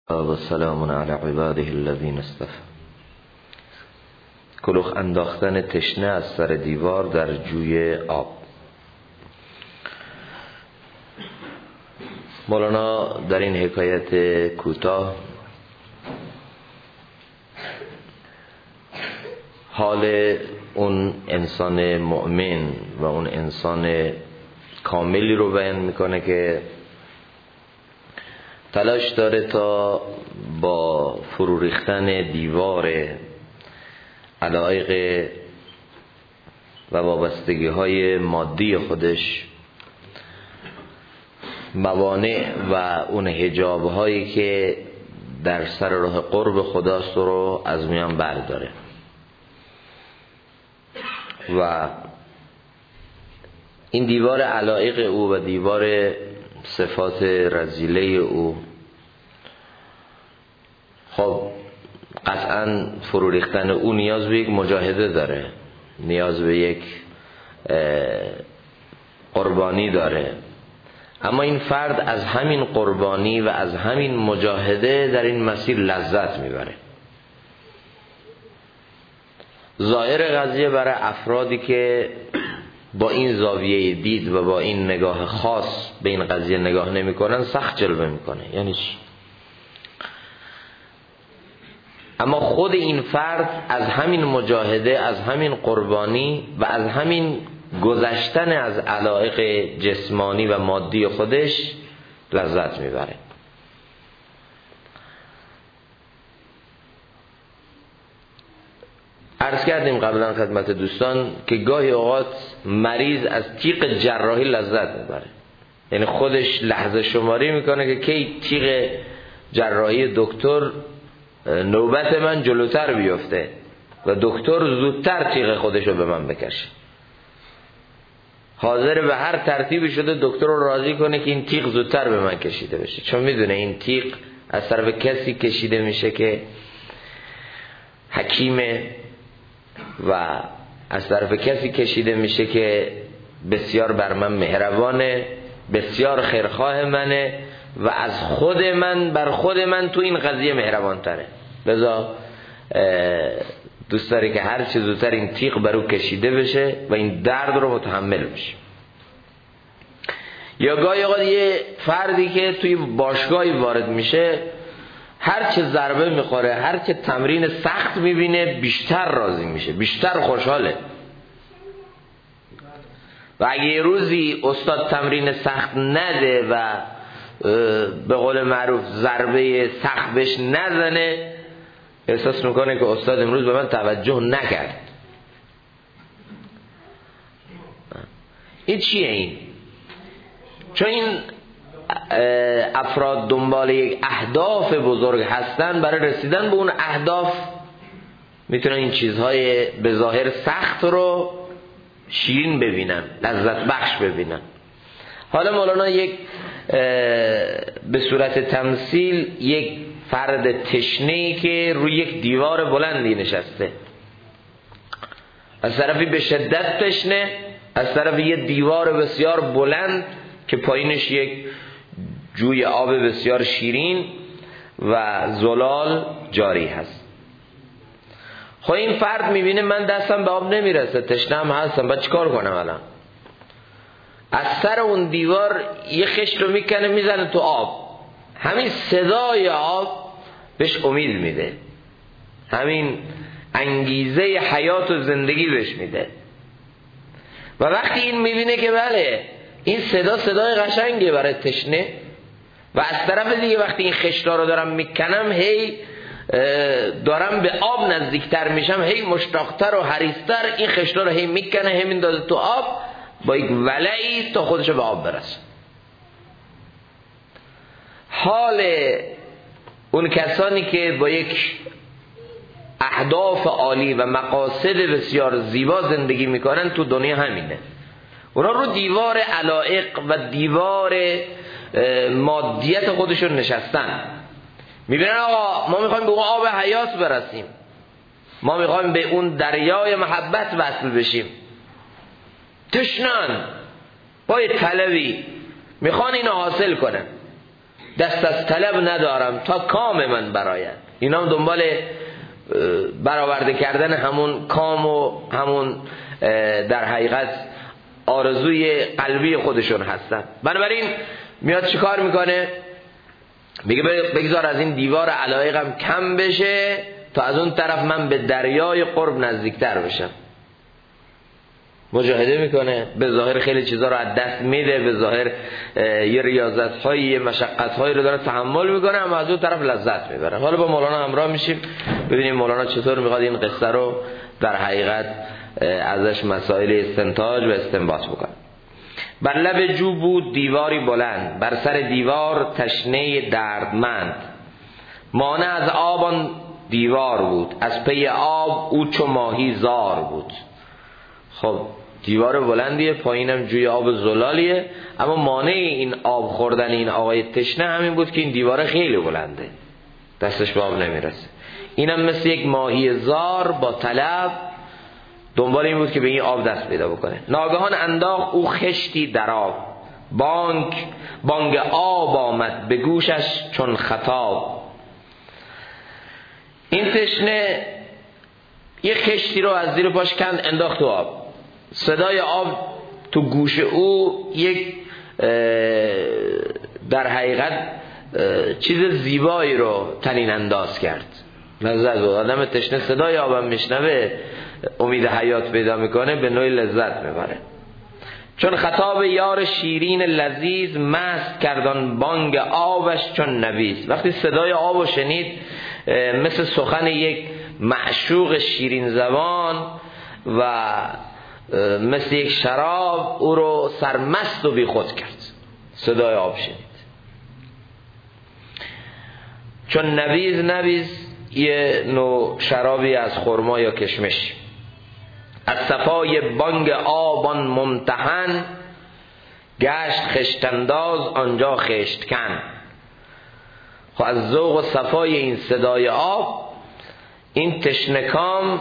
و سلام علی عباده الذین اصطفى. کلوخ انداختن تشنه از سر دیوار در جوی آب. مولانا در این حکایت کوتاه حال اون انسان مؤمن و اون انسان کاملی رو بیان میکنه که تلاش داره تا با فرو ریختن دیوار علایق و وابستگی های مادی خودش موانع و اون حجاب هایی که در سر راه قرب خداست رو از میان برداره و این دیوار علایق او و دیوار صفات رذیله او خب قطعا فرو ریختن او نیاز به یک مجاهده داره، نیاز به یک قربانی داره، اما این فرد از همین قربانی و از همین مجاهده در این مسیر لذت میبره. ظاهر قضیه برای افرادی که با این زاویه دید و با این نگاه خاص به این قضیه نگاه نمی کنن سخت جلوه میکنه. یعنی چی؟ اما خود این فرد از همین مجاهده، از همین قربانی و از همین گذشتن از علایق جسمانی و مادی خودش لذت میبره. عرض کردیم قبلا خدمت دوستان که گاهی اوقات مریض از تیغ جراحی لذت میبره، یعنی خودش لحظه شماری میکنه که کی تیغ جراحی دکتر نوبت من جلوتر بیفته و دکتر زودتر تیغ خودشو به من بکشه. حاضر به هر ترتیبی شده دکتر رو راضی کنه که این تیغ زودتر به من کشیده بشه، چون میدونه این تیغ از طرف کسی کشیده میشه که حکیمه و از طرف کسی کشیده میشه که بسیار بر من مهربانه، بسیار خیرخواه منه و از خود من بر خود من تو این قضیه مهربان تره. لذا دوست داره که هر چه زودتر این تیغ بر او کشیده بشه و این درد رو متحمل بشه. یا گاهی اوقات یه فردی که توی باشگاهی وارد میشه هر چه ضربه میخوره، هر چه تمرین سخت میبینه بیشتر راضی میشه، بیشتر خوشحاله. و اگه یه روزی استاد تمرین سخت نده و به قول معروف ضربه سخت بهش نزنه احساس میکنه که استاد امروز به من توجه نکرد. این چیه این؟ چون این افراد دنبال یک اهداف بزرگ هستن، برای رسیدن به اون اهداف میتونن این چیزهای به ظاهر سخت رو شیرین ببینن، لذت بخش ببینن. حالا مولانا یک به صورت تمثیل یک فرد تشنه‌ای که روی یک دیوار بلندی نشسته، از طرفی به شدت تشنه، از طرفی یه دیوار بسیار بلند که پایینش یک جوی آب بسیار شیرین و زلال جاری هست. خب این فرد میبینه من دستم به آب نمیرسه، تشنه‌ام هستم، باید چیکار کنم الان؟ از سر اون دیوار یه خشت رو میکنه میزنه تو آب. همین صدای آب بهش امید میده، همین انگیزه حیات و زندگی بهش میده. و وقتی این میبینه که بله این صدای قشنگه برای تشنه، و از طرف دیگه وقتی این خشتا رو دارم میکنم هی دارم به آب نزدیکتر میشم، هی مشتاقتر و حریصتر این خشتا رو هی میکنه، هی میندازه تو آب با یک ولعی تا خودشو به آب برسه. حال اون کسانی که با یک اهداف عالی و مقاصد بسیار زیبا زندگی میکنن تو دنیا همینه. اونا رو دیوار علایق و دیوار مادیت خودشون نشستن، میبینن آقا ما میخوایم به اون آب حیات برسیم، ما میخوایم به اون دریای محبت وصل بشیم، تشنن با یه طلبی میخوان اینو حاصل کنن. دست از طلب ندارم تا کام من براید. اینا هم دنبال برآورده کردن همون کام و همون در حقیقت آرزوی قلبی خودشون هستن. بنابراین میاد چیکار میکنه؟ میگه بگذار از این دیوار علایقم کم بشه تا از اون طرف من به دریای قرب نزدیکتر بشم. مجاهده میکنه، به ظاهر خیلی چیزا رو از دست میده، به ظاهر یه ریاضت هایی یه مشقت هایی رو داره تحمل میکنه، اما از اون طرف لذت میبره. حالا با مولانا همراه میشیم ببینیم مولانا چطور میخواد این قصه رو در حقیقت ازش مسائل استنتاج و استنباط بکنه. بر لب جو بود دیواری بلند، بر سر دیوار تشنه دردمند. مانع از آبان دیوار بود، از پی آب او چو ماهی زار بود. خب دیوار بلندیه، پایینم جوی آب زلالیه، اما مانع این آب خوردن این آقای تشنه همین بود که این دیوار خیلی بلنده، دستش به آب نمیرسه. اینم مثل یک ماهی زار با طلب دنبال این بود که به این آب دست پیدا بکنه. ناگهان انداخت او خشتی در آب، بانگ آب آمد به گوشش چون خطاب. این تشنه یه خشتی رو از زیر پاش کند انداخت تو آب. صدای آب تو گوش او یک در حقیقت چیز زیبایی رو تنین انداز کرد. لذت بود. آدم تشنه صدای آبم میشنوه امید حیات پیدا میکنه، به نوعی لذت میبره. چون خطاب یار شیرین لذیذ، مست کردان بانگ آبش چون نبیذ. وقتی صدای آب رو شنید مثل سخن یک معشوق شیرین زبان و مثل یک شراب او رو سرمست و بی خود کرد. صدای آب شنید. چون نبیذ یه نوع شرابی از خرما یا کشمش. از صفای بانگ آبان ممتحن، گشت خشتنداز آنجا خشتکن. خب از ذوق و صفای این صدای آب این تشنکام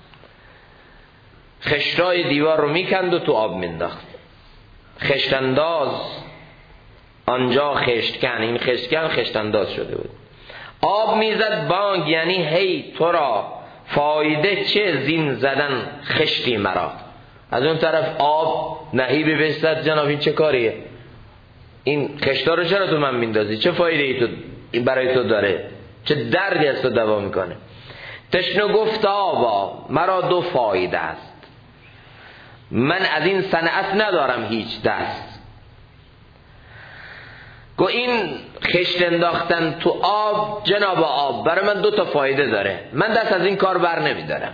خشتای دیوار رو میکند و تو آب مینداخت. خشتنداز آنجا خشتکن، این خشتکن خشتنداز شده بود. آب میزد بانگ یعنی هی تو را فایده چه زین زدن خشتی مرا. از اون طرف آب نهیبی بستد جناب این چه کاریه؟ این خشتا رو چرا تو من میندازی؟ چه فایده ای تو برای تو داره؟ چه دردی از تو دوا میکنه؟ تشنه گفت آبا مرا دو فایده است، من از این صنعت ندارم هیچ دست. گو این خشت انداختن تو آب جناب آب برای من دو تا فایده داره، من دست از این کار بر نمیدارم.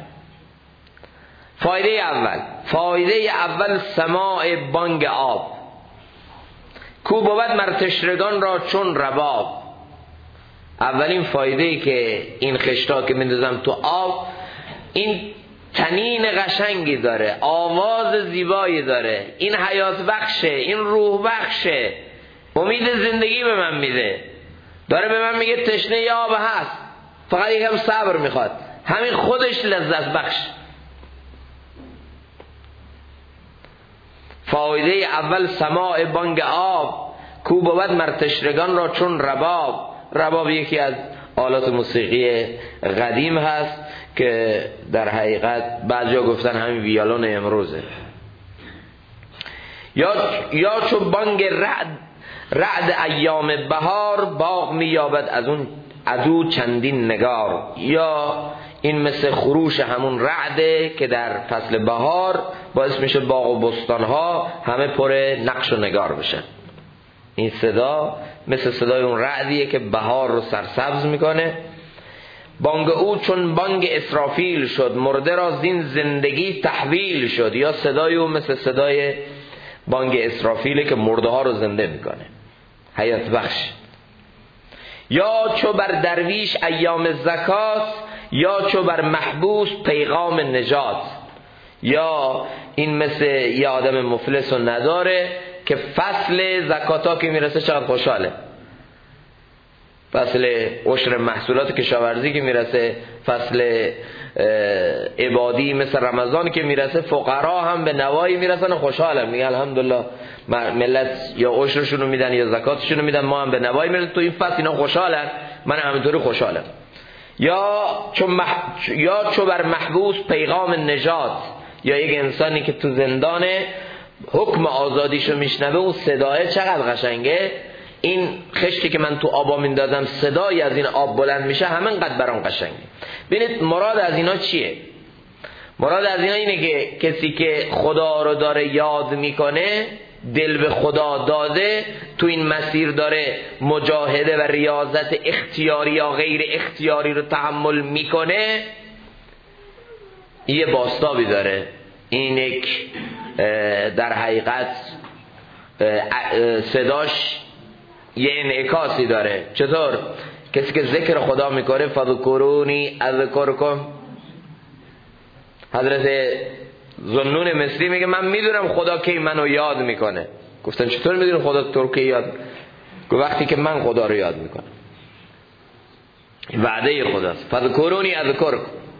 فایده اول سماع بانگ آب، کو بود مر تشنگان را چون رباب. اولین فایده ای که این خشتا که میندازم تو آب این تنین قشنگی داره، آواز زیبایی داره، این حیات بخشه، این روح بخشه، امید زندگی به من میده، داره به من میگه تشنه آب هست، فقط یکم صبر میخواد. همین خودش لذت بخش. فایده اول سماع بانگ آب، کو بود مر تشنگان را چون رباب. رباب یکی از آلات موسیقی قدیم هست که در حقیقت بعضیا گفتن همین ویولون امروزه. یا چو بانگ رعد ایام بهار، باغ مییابد از اون عدو چندین نگار. یا این مثل خروش همون رعده که در فصل بهار باعث میشه باغ و بستانها همه پر نقش و نگار بشن. این صدا مثل صدای اون رعدیه که بهار رو سرسبز میکنه. بانگ او چون بانگ اسرافیل شد، مرده را زین زندگی تحویل شد. یا صدای او مثل صدای بانگ اسرافیله که مرده ها رو زنده میکنه، حیات بخش. یا چو بر درویش ایام زکات، یا چو بر محبوس پیغام نجات. یا این مثل یه آدم مفلس و نداره که فصل زکاتا که میرسه چقدر خوشحاله. فصل عشر محصولات کشاورزی که میرسه، فصل عبادی مثل رمضان که میرسه، فقرا هم به نوایی میرسن و خوشحالن، میگن الحمدلله ملت یا عشرشون رو میدن یا زکاتشون رو میدن، ما هم به نوایی میرسیم، تو این فصل اینا خوشحالن، من همینطوری خوشحالم. یا چو بر محبوس پیغام نجات، یا یک انسانی که تو زندانه حکم آزادیشو میشنوه، اون صدای چقدر قشنگه، این خشتی که من تو آبا میندازم صدایی از این آب بلند میشه، همینقدر برام قشنگه. ببینید مراد از اینا چیه؟ مراد از اینا اینه که کسی که خدا رو داره یاد میکنه، دل به خدا داده، تو این مسیر داره مجاهده و ریاضت اختیاری یا غیر اختیاری رو تحمل میکنه، یه بازتابی داره. این یک در حقیقت صداش یه انعکاسی داره. چطور؟ کسی که ذکر خدا میکنه، فذکرونی اذکرکم، حضرت ذوالنون مصری میگه من میدونم خدا کی منو یاد میکنه. گفتن چطور میدونی خدا تو کی یاد؟ گفت وقتی که من خدا رو یاد میکنم. وعده خداست، فذکرونی اذکرکم.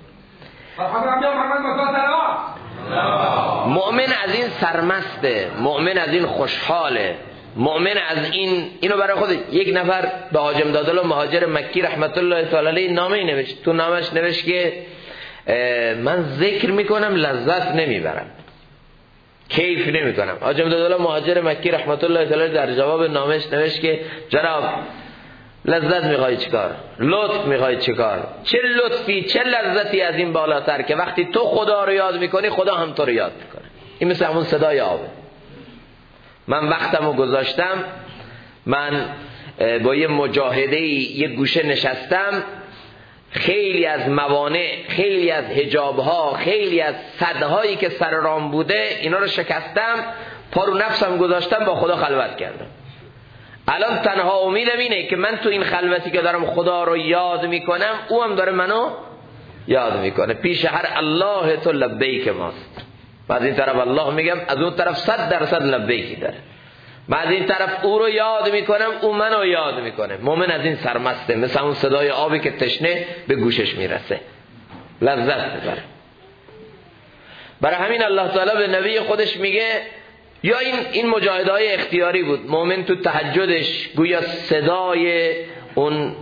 مؤمن از این سرمسته، مؤمن از این خوشحاله، مؤمن از اینو برای خود. یک نفر به حاج امدادالله مهاجر مکی رحمت الله تعالی علیه نامه نوشت، تو نامش نوشت که من ذکر میکنم لذت نمیبرم، کیف نمیکنم. حاج امدادالله مهاجر مکی رحمت الله تعالی در جواب نامش نوشت که جناب لذت میخوای چیکار؟ لطف میخوای چیکار؟ چه لطفی چه لذتی از این بالاتر که وقتی تو خدا رو یاد میکنی خدا هم تو رو یاد میکنه. این مثل همون صدای آبه. من وقتمو گذاشتم، من با یه مجاهده یه گوشه نشستم، خیلی از موانع، خیلی از حجابها، خیلی از صدهایی که سر رام بوده اینا رو شکستم، پا رو نفسم گذاشتم، با خدا خلوت کردم. الان تنها امیدم اینه که من تو این خلوتی که دارم خدا رو یاد میکنم، او هم داره منو یاد میکنه. پیش هر الله تو لبیک ماست. من از این طرف الله میگم، از اون طرف 100% لبیکی داره. من از این طرف او رو یاد میکنم، او منو یاد میکنه. مومن از این سرمسته، مثل اون صدای آبی که تشنه به گوشش میرسه، لذت میبره. برای همین الله تعالی به نبی خودش میگه، یا این مجاهدهای اختیاری بود. مومن تو تهجدش گویا صدای اون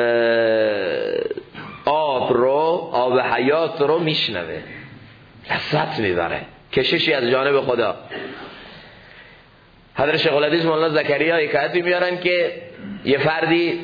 آب حیات رو میشنوه، لذت میبره، کششی از جانب خدا. حضرت شیخ الحدیث مولانا زکریا حکایتی میارن که یه فردی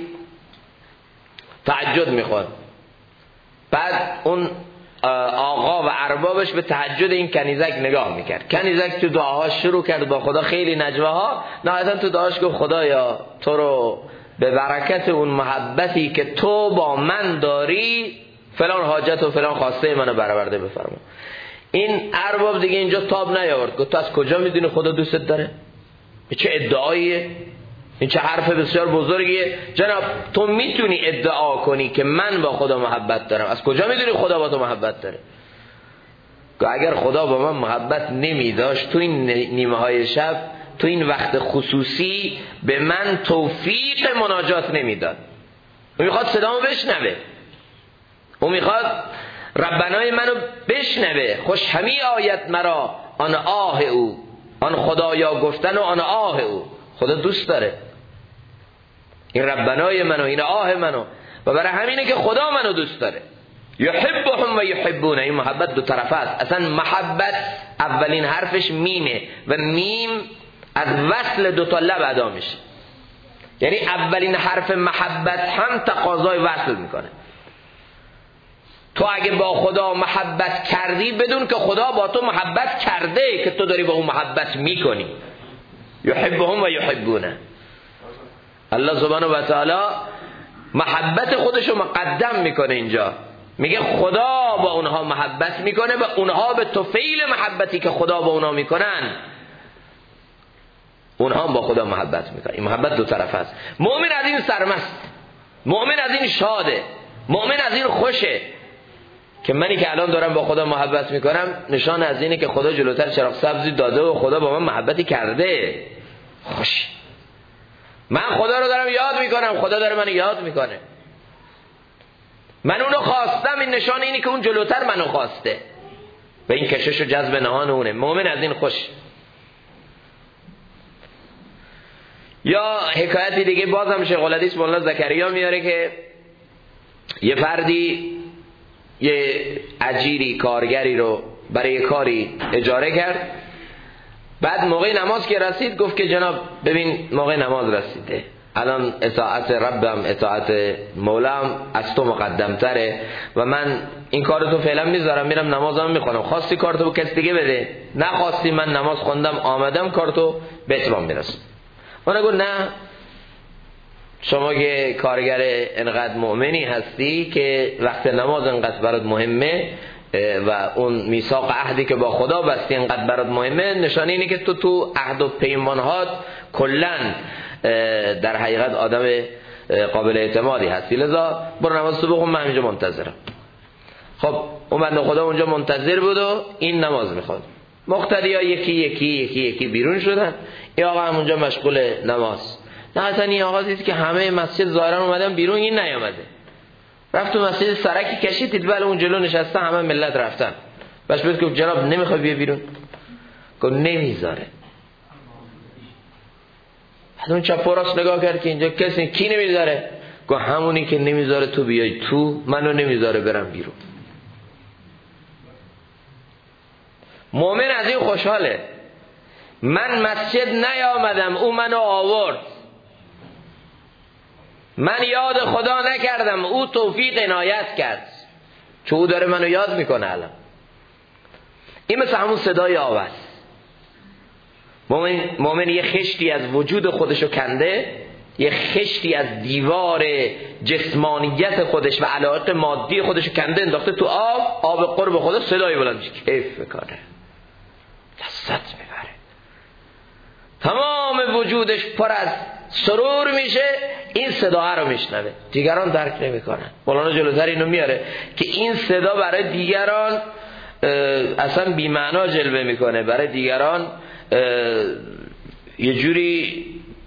تهجد میخواد، بعد اون آقا و اربابش به تهجد این کنیزک نگاه میکرد. کنیزک تو دعاهاش شروع کرد با خدا، خیلی نجواها، نهایتا تو دعاش گفت خدایا تو رو به برکت اون محبتی که تو با من داری فلان حاجت و فلان خواسته منو برآورده بفرما. این ارباب دیگه اینجا تاب نیاورد، گفت تو از کجا میدونی خدا دوستت داره؟ چه ادعاییه؟ این چه حرف بسیار بزرگیه. جناب تو میتونی ادعا کنی که من با خدا محبت دارم، از کجا میدونی خدا با تو محبت داره؟ که اگر خدا با من محبت نمیداشت، تو این نیمه های شب، تو این وقت خصوصی به من توفیق مناجات نمیداد. او میخواد صدامو بشنوه، او میخواد ربنای منو بشنوه. خوش همی آید مرا آن آه او، آن خدایا گفتن و آن آه او. خدا دوست داره این ربنای منو، این آه منو، و برای همینه که خدا منو دوست داره. یحبهم و یحبونه. این محبت دو طرفه است. اصلا محبت اولین حرفش میمه و میم از وصل دو تا لب ادا میشه. یعنی اولین حرف محبت هم تقاضای وصل میکنه. تو اگه با خدا محبت کردی، بدون که خدا با تو محبت کرده که تو داری با اون محبت میکنی. یحبهم و یحبونه. الله سبحانه و تعالی محبت خودشو مقدم میکنه اینجا، میگه خدا با اونها محبت میکنه و اونها به طفیل محبتی که خدا با اونها میکنن، اونها با خدا محبت میکنن. این محبت دو طرف است. مؤمن از این سرمست، مؤمن از این شاده، مؤمن از این خوشه که منی که الان دارم با خدا محبت میکنم، نشان از اینه که خدا جلوتر چراغ سبزی داده و خدا با من محبتی کرده. خوش من خدا رو دارم یاد میکنم، خدا داره منو یاد میکنه. من اونو خواستم، این نشان اینی که اون جلوتر منو خواسته و این کشش و جذب نهان اونه. مؤمن از این خوش. یا حکایتی دیگه بازم شیخ الحدیث مولانا زکریا میاره که یه فردی یه اجیری کارگری رو برای کاری اجاره کرد. بعد موقع نماز که رسید گفت که جناب ببین موقع نماز رسیده، الان اطاعت ربم اطاعت مولام از تو مقدم تره و من این کارو تو فعلا میذارم میرم نمازم میخونم، خواستی کارتو به کس دیگه بده، نخواستی من نماز خوندم آمدم کارتو به اتمام میرسم. اون گفت نه، شما که کارگر انقدر مؤمنی هستی که وقت نماز انقدر برات مهمه و اون میثاق عهدی که با خدا بستی انقدر برات مهمه، نشانه اینه که تو عهد و پیمانهات کلن در حقیقت آدم قابل اعتمادی هستی، لذا برو نماز صبح بخون، من اینجا منتظرم. خب اون بنده خدا اونجا منتظر بود و این نماز میخواد. مقتدی ها یکی بیرون شدن، این آقا هم اونجا مشغول نماز. نه اصلا این آقا دید که همه مسجد ظاهرا اومدن بیرون، این نیامده. رفت تو مسجد سرکی کشید، دید بله اون جلو نشسته، همه ملت رفتن. بس بهش گفت جناب نمیخوای بیا بیرون؟ گفت نمیذاره. بعد اون چپ و راست نگاه کرد که اینجا کسی کی نمیذاره؟ گفت همونی که نمیذاره تو بیای تو، منو نمیذاره برم بیرون. مؤمن از این خوشحاله. من مسجد نیامدم، او منو آورد. من یاد خدا نکردم، او توفیق عنایت کرد، چون او داره منو یاد میکنه. الان این مثل همون صدای آواز. مؤمن یه خشتی از وجود خودشو کنده، یه خشتی از دیوار جسمانیت خودش و علاقه مادی خودشو کنده، انداخته تو آب قرب خدا، صدای بلند میشه، کیف میکنه، لذت میبره، تمام وجودش پر از سرور میشه، این صدا رو میشنوه. دیگران درک نمیکنن. مولانا جلوتر اینو میاره که این صدا برای دیگران اصلا بی معنا جلوه میکنه، برای دیگران یه جوری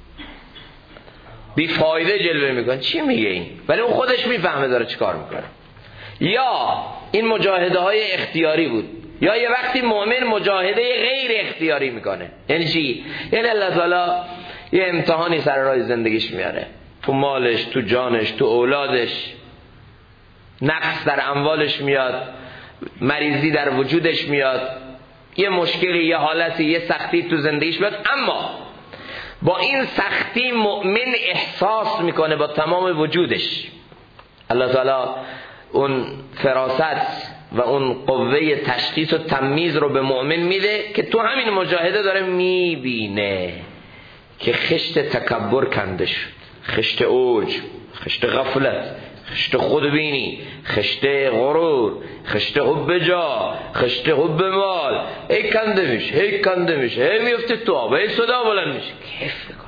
بی فایده جلوه میکنه. چی میگه این؟ ولی اون خودش میفهمه داره چی کار میکنه. یا این مجاهده های اختیاری بود، یا یه وقتی مؤمن مجاهده غیر اختیاری میکنه. یعنی چی؟ یعنی الله تعالی یه امتحانی سر راه زندگیش میاره، تو مالش، تو جانش، تو اولادش، نقص در اموالش میاد، مریضی در وجودش میاد، یه مشکلی، یه حالتی، یه سختی تو زندگیش میاد، اما با این سختی مؤمن احساس میکنه با تمام وجودش. الله تعالی اون فراست و اون قوه تشخیص و تمییز رو به مؤمن میده که تو همین مجاهده داره میبینه که خشت تکبر کنده شد، خشت اوج، خشت غفلت، خشت خودبینی، خشت غرور، خشت حب جا، خشت حب مال، هی کنده میشه، هی میفته تو آب، هی صدا بلند میشه، کیف میکنه.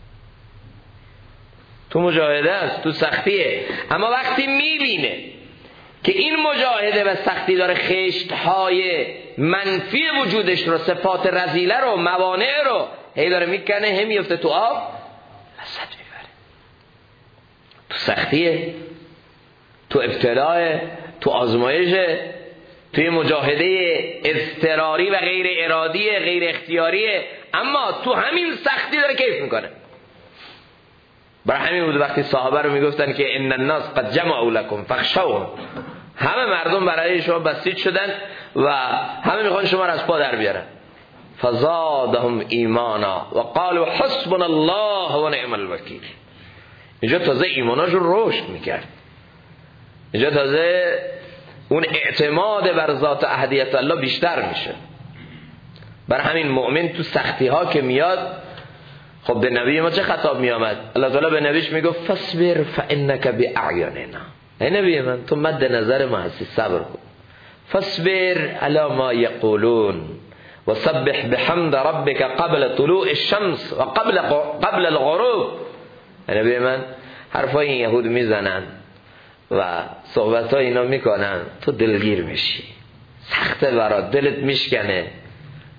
تو مجاهده است، تو سختیه. اما وقتی میبینه که این مجاهده و سختی داره خشت‌های منفی وجودش رو، صفات رذیله رو، موانع رو هی داره میکنه، هی میفته تو آب، لذت میبره. تو سختیه، تو ابتلاء، تو آزمایشه، توی مجاهده اضطراری و غیر ارادی، غیر اختیاریه، اما تو همین سختی داره کیف میکنه. برای همین بود وقتی صحابه رو میگفتن که ان الناس قد جمعوا لكم فاخشوهم، همه مردم برای شما بسیج شدن و همه میخوان شما رو از پا در بیارن. فزادهم ایمانا و قالوا حسبنا الله و نعم الوکیل. اینجا تازه ایماناشو رشد میکرد، اینجا تازه اون اعتماد بر ذات احدیت الله بیشتر میشه. برای همین مؤمن تو سختی ها که میاد، خب به نبی ما چه خطاب میامد؟ الله تعالی به نبیش میگفت فاصبر فانک باعیننا، ای نبی من تو مد نظر ما هستی، صبر کن. فاصبر علی ما یقولون وسبح بحمد ربک قبل طلوع الشمس و قبل الغروب. ای نبی من حرفای این یهود میزنن و صحبت های اینا میکنن، تو دلگیر میشی، سخته برات، دلت میشکنه،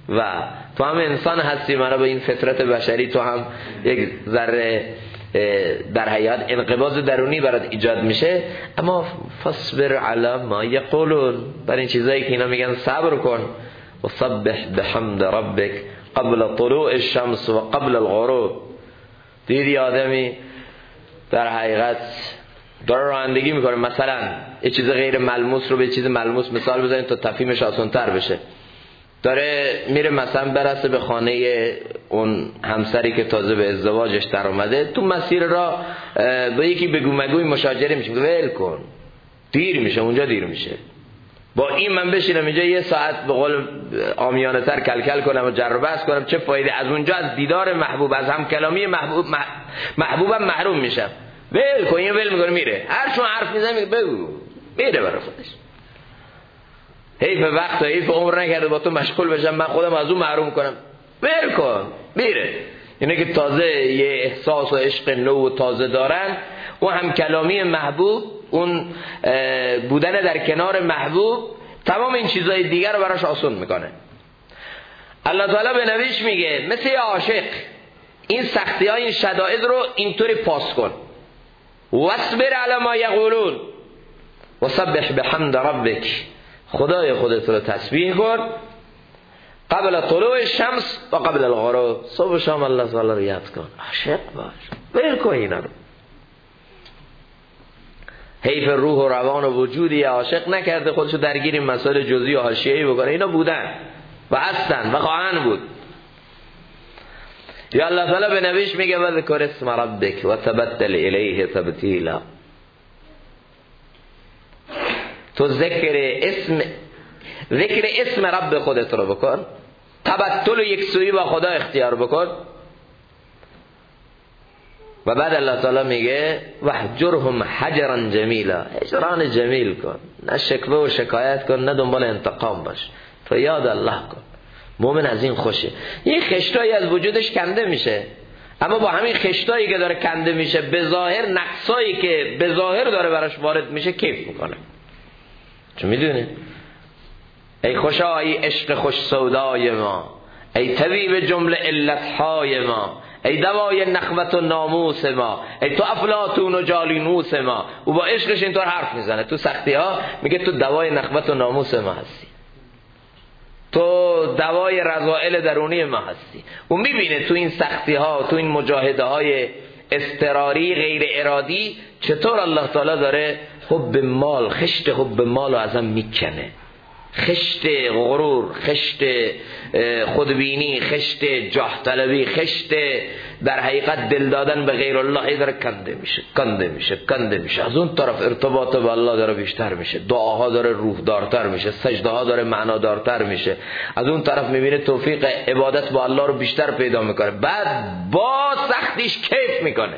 و تو هم انسان هستی، مرا به این فطرت بشری تو هم یک ذره در حیات انقباض درونی برات ایجاد میشه، اما فاصبر علی ما یقولون، بر این چیزایی که اینا میگن صبر کن. و سبح بحمد ربک قبل طلوع الشمس و قبل الغروب. دیدی آدمی در حقیقت داره رانندگی میکنه، مثلا یه چیز غیر ملموس رو به چیز ملموس مثال بزنید تا تفهیمش آسان‌تر بشه. داره میره مثلا برسه به خانه اون همسری که تازه به ازدواجش در اومده، تو مسیر را با یکی بگو مگوی مشاجره میشه، ول کن دیر میشه، اونجا دیر میشه. با این من بشینم اینجا یه ساعت به قول عامیانه تر کلکل کنم و جر و بحث کنم، چه فایده؟ از اونجا از دیدار محبوب، از هم کلامی محبوبم محروم میشم. ول کن، این ول میکنه میره، هر چون حرف میزنه بگو، میره برای خودش. حیف وقت و حیف عمر نکرده با تو مشغول بشم، من خودم از اون محروم کنم، ول کن میره. اینه که تازه یه احساس و عشق نو و تازه دارن، و هم کلامی محبوب، اون بودن در کنار محبوب، تمام این چیزهای دیگر رو براش آسون میکنه. الله تعالی به نبیش میگه مثل یه عاشق این سختی های این شدائد رو اینطوری پاس کن. واصبر علی ما یقولون وسبح بحمد ربک، خدای خودت رو تسبیح کن قبل طلوع الشمس و قبل الغروب، صبح و شام الله تعالی رو یاد کن. عاشق باش، ول کن اینا رو. حیف روح و روان و وجودی عاشق نکرده خودشو درگیر این مسائل جزئی و حاشیه‌ای بکنه. اینا بودن و هستن و خواهند بود. یا الله تعالی به نبیش میگه و ذکر اسم ربک و تبتل الیه تبتیلا، تو ذکر اسم رب خودت رو بکن، تبتل و یک سویی با خدا اختیار بکن. و بعد الله تعالی میگه وحجرهم حجرا جمیلا، هجران جمیل کن، نه شکوه و شکایت کن، نه دنبال انتقام باش، تو یاد الله کن. مومن از این خوشه. این خشتایی از وجودش کنده میشه، اما با همین خشتایی که داره کنده میشه، به ظاهر نقصایی که به ظاهر داره براش وارد میشه کیف میکنه. چون میدونه ای خوشا، ای عشق خوش سودای ما، ای طبیب جمله علتهای ما، ای دوای نخوت و ناموس ما، ای تو افلاطون و جالینوس ما. او با عشقش اینطور حرف میزنه تو سختی ها، میگه تو دوای نخوت و ناموس ما هستی، تو دوای رذائل درونی ما هستی. او میبینه تو این سختی ها، تو این مجاهده های اضطراری غیر ارادی، چطور الله تعالی داره حب مال، خشت حب مال رو ازم میکنه، خشت غرور، خشت خودبینی، خشت جاه طلبی، خشت در حقیقت دل دادن به غیر الله داره کنده میشه. از اون طرف ارتباط با الله داره بیشتر میشه، دعاها داره روح دارتر میشه، سجده ها داره معنا دارتر میشه. از اون طرف میبینه توفیق عبادت با الله رو بیشتر پیدا میکنه، بعد با سختیش کیف میکنه.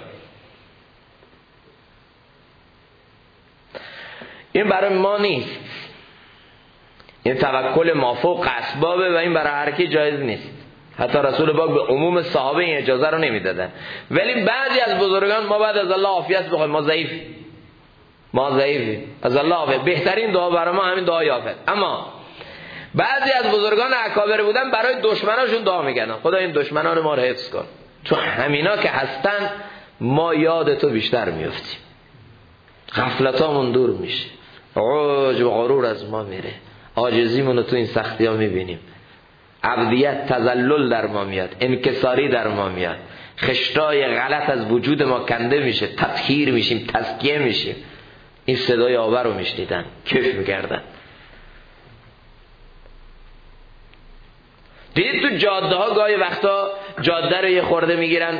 این برای ما نیست، این توکل مافوق اسبابه و این برای هر کی جایز نیست. حتی رسول پاک به عموم صحابه این اجازه رو نمیدادن. ولی بعضی از بزرگان، ما بعد از الله عافیت بخوایم، ما ضعیفی، از الله عافیت، بهترین دعا برای ما همین دعای عافیت. اما بعضی از بزرگان اکابر بودن برای دشمناشون دعا میکنن، خدا این دشمنان ما رو حفظ کن، چون همینا که هستن ما یاد تو بیشتر میافتیم، غفلتامون دور میشه، عجب و غرور از ما میره، عاجزیمون رو تو این سختی ها میبینیم، عبدیت، تذلل در ما میاد، انکساری در ما میاد، خشتای غلط از وجود ما کنده میشه، تطهیر میشیم، تزکیه میشیم. این صدای آور رو میشنیدن، کیف میکردن. دیدید تو جاده ها گاهی وقتا جاده رو یه خورده میگیرن،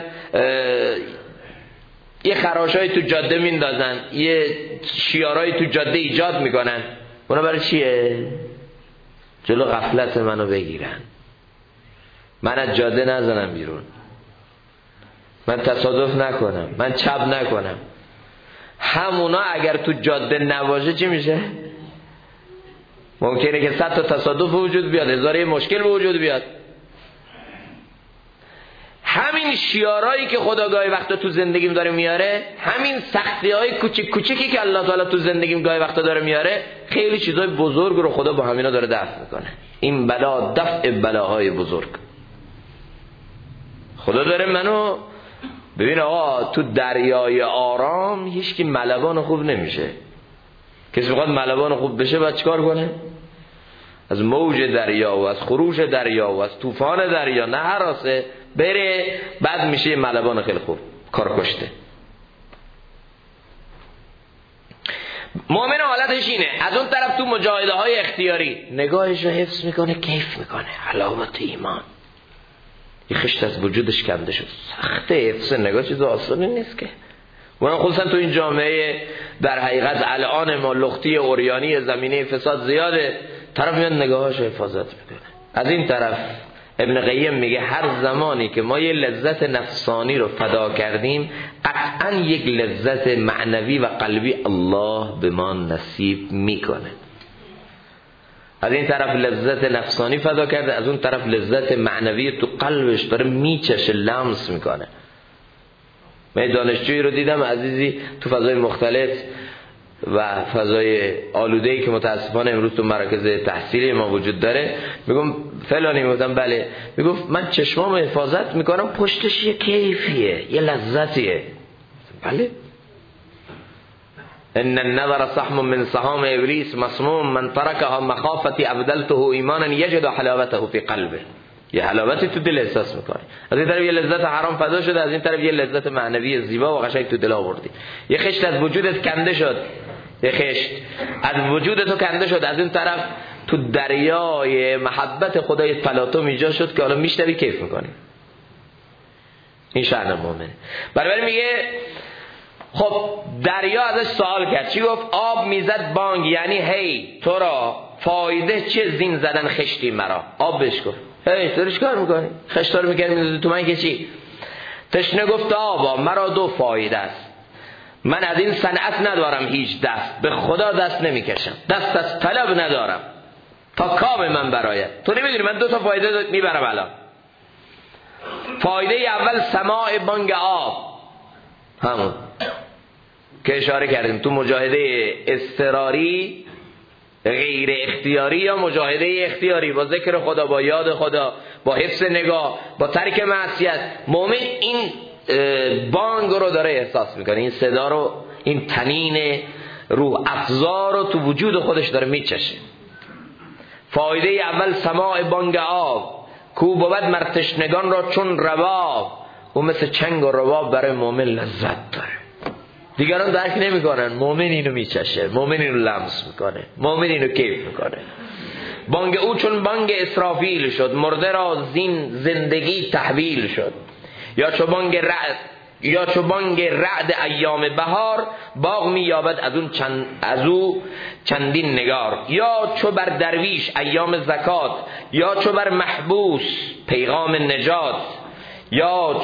یه خراشای تو جاده میندازن، یه شیارای تو جاده ایجاد میکنن. اونا برای چیه؟ جلو غفلت منو بگیرن، من از جاده نزنم بیرون، من تصادف نکنم، من چپ نکنم. همونا اگر تو جاده نباشه چی میشه؟ ممکنه که 100 تا تصادف وجود بیاد، 1000 مشکل به وجود بیاد. همین همین شیارایی که خدا گاهی وقتا تو زندگیم داره میاره، همین سختی‌های کوچیک کوچیکی که الله تعالی تو زندگیم گاهی وقتا داره میاره، خیلی چیزای بزرگ رو خدا با همینا داره دفع میکنه. این بلا دفع بلاهای بزرگ. خدا داره منو، ببین آقا، تو دریای آرام هیچ کی ملبان خوب نمیشه. کسی بخواد ملبان خوب بشه باید چیکار کنه؟ از موج دریا و از خروش دریا و از طوفان دریا نه هراسه بره، بعد میشه ملبان خیلی خوب کار کشته. مؤمن حالتش اینه، از اون طرف تو مجاهده های اختیاری نگاهش رو حفظ میکنه، کیف میکنه، حلاوت ایمان. یه خشت از وجودش کنده شد. سخته حفظ نگاه، چیز آسانی نیست که. من خصوصا تو این جامعه در حقیقت الان ما لختی اوریانی زمینه فساد زیاده، طرف میاد نگاهاشو حفاظت میکنه. از این طرف ابن قیم میگه هر زمانی که ما یه لذت نفسانی رو فدا کردیم، قطعا یک لذت معنوی و قلبی الله به ما نصیب میکنه. از این طرف لذت نفسانی فدا کرده، از اون طرف لذت معنوی تو قلبش داره میچشه، لمس میکنه. من دانشجویی رو دیدم عزیزی تو فضای مختلف و فضای آلوده‌ای که متاسفانه امروز تو مراکز تحصیلی ما وجود داره، میگم فلانی، میگم بله، میگفت من چشمامو حفاظت میکنم، پشتش یه کیفیه، یه لذتیه. بله، ان النظر سهم من سهام ابلیس مسموم من ترکها مخافتی ابدلته ایمانا یجد حلاوته فی قلبه. یه حلاوتی تو دل احساس میکنی. از این طرف یه لذت حرام فدا شده، از این طرف یه لذت معنوی زیبا و قشنگ تو دل آوردی. یه خشت از وجودت کنده شد، یه خشت از وجودت کنده شد، از این طرف تو دریای محبت خدای تلاطم ایجاد شد که حالا میشنوی کیف میکنی. این شأن مؤمنه. برای میگه خب دریا ازش سوال کرد، چی گفت؟ آب میزد بانگ، یعنی هی تو را فایده چه زین زدن خشتی مرا. آب بهش گفت هی تو چی کار میکنی؟ خشتا رو میکنی تو من که چی؟ تشنه گفت آبا مرا دو فایده است، من از این صنعت ندارم هیچ دست، به خدا دست نمیکشم، دست از طلب ندارم تا کام من برایت. تو نمیدونی من دو تا فایده میبرم الان. فایده اول سماع بانگ آب، همون که اشاره کردیم تو مجاهده اضطراری غیر اختیاری یا مجاهده اختیاری، با ذکر خدا، با یاد خدا، با حفظ نگاه، با ترک معصیت، مؤمن این بانگ رو داره احساس میکنه، این صدا رو، این تنین روح افزا رو تو وجود خودش داره میچشه. فایده اول سماع بانگ آب، کو بود مرتشنگان را چون رباب، و مثل چنگ و رباب برای مؤمن لذت داره. دیگران درک نمیکنن، مؤمن اینو میچشه، مؤمن اینو لمس میکنه، مؤمن اینو کیف میکنه. بانگ او چون بانگ اسرافیل شد، مرده را زین زندگی تحویل شد. یا چو بانگ رعد ایام بهار، باغ مییابد از او چندین نگار. یا چو بر درویش ایام زکات، یا چو بر محبوس پیغام نجات. یا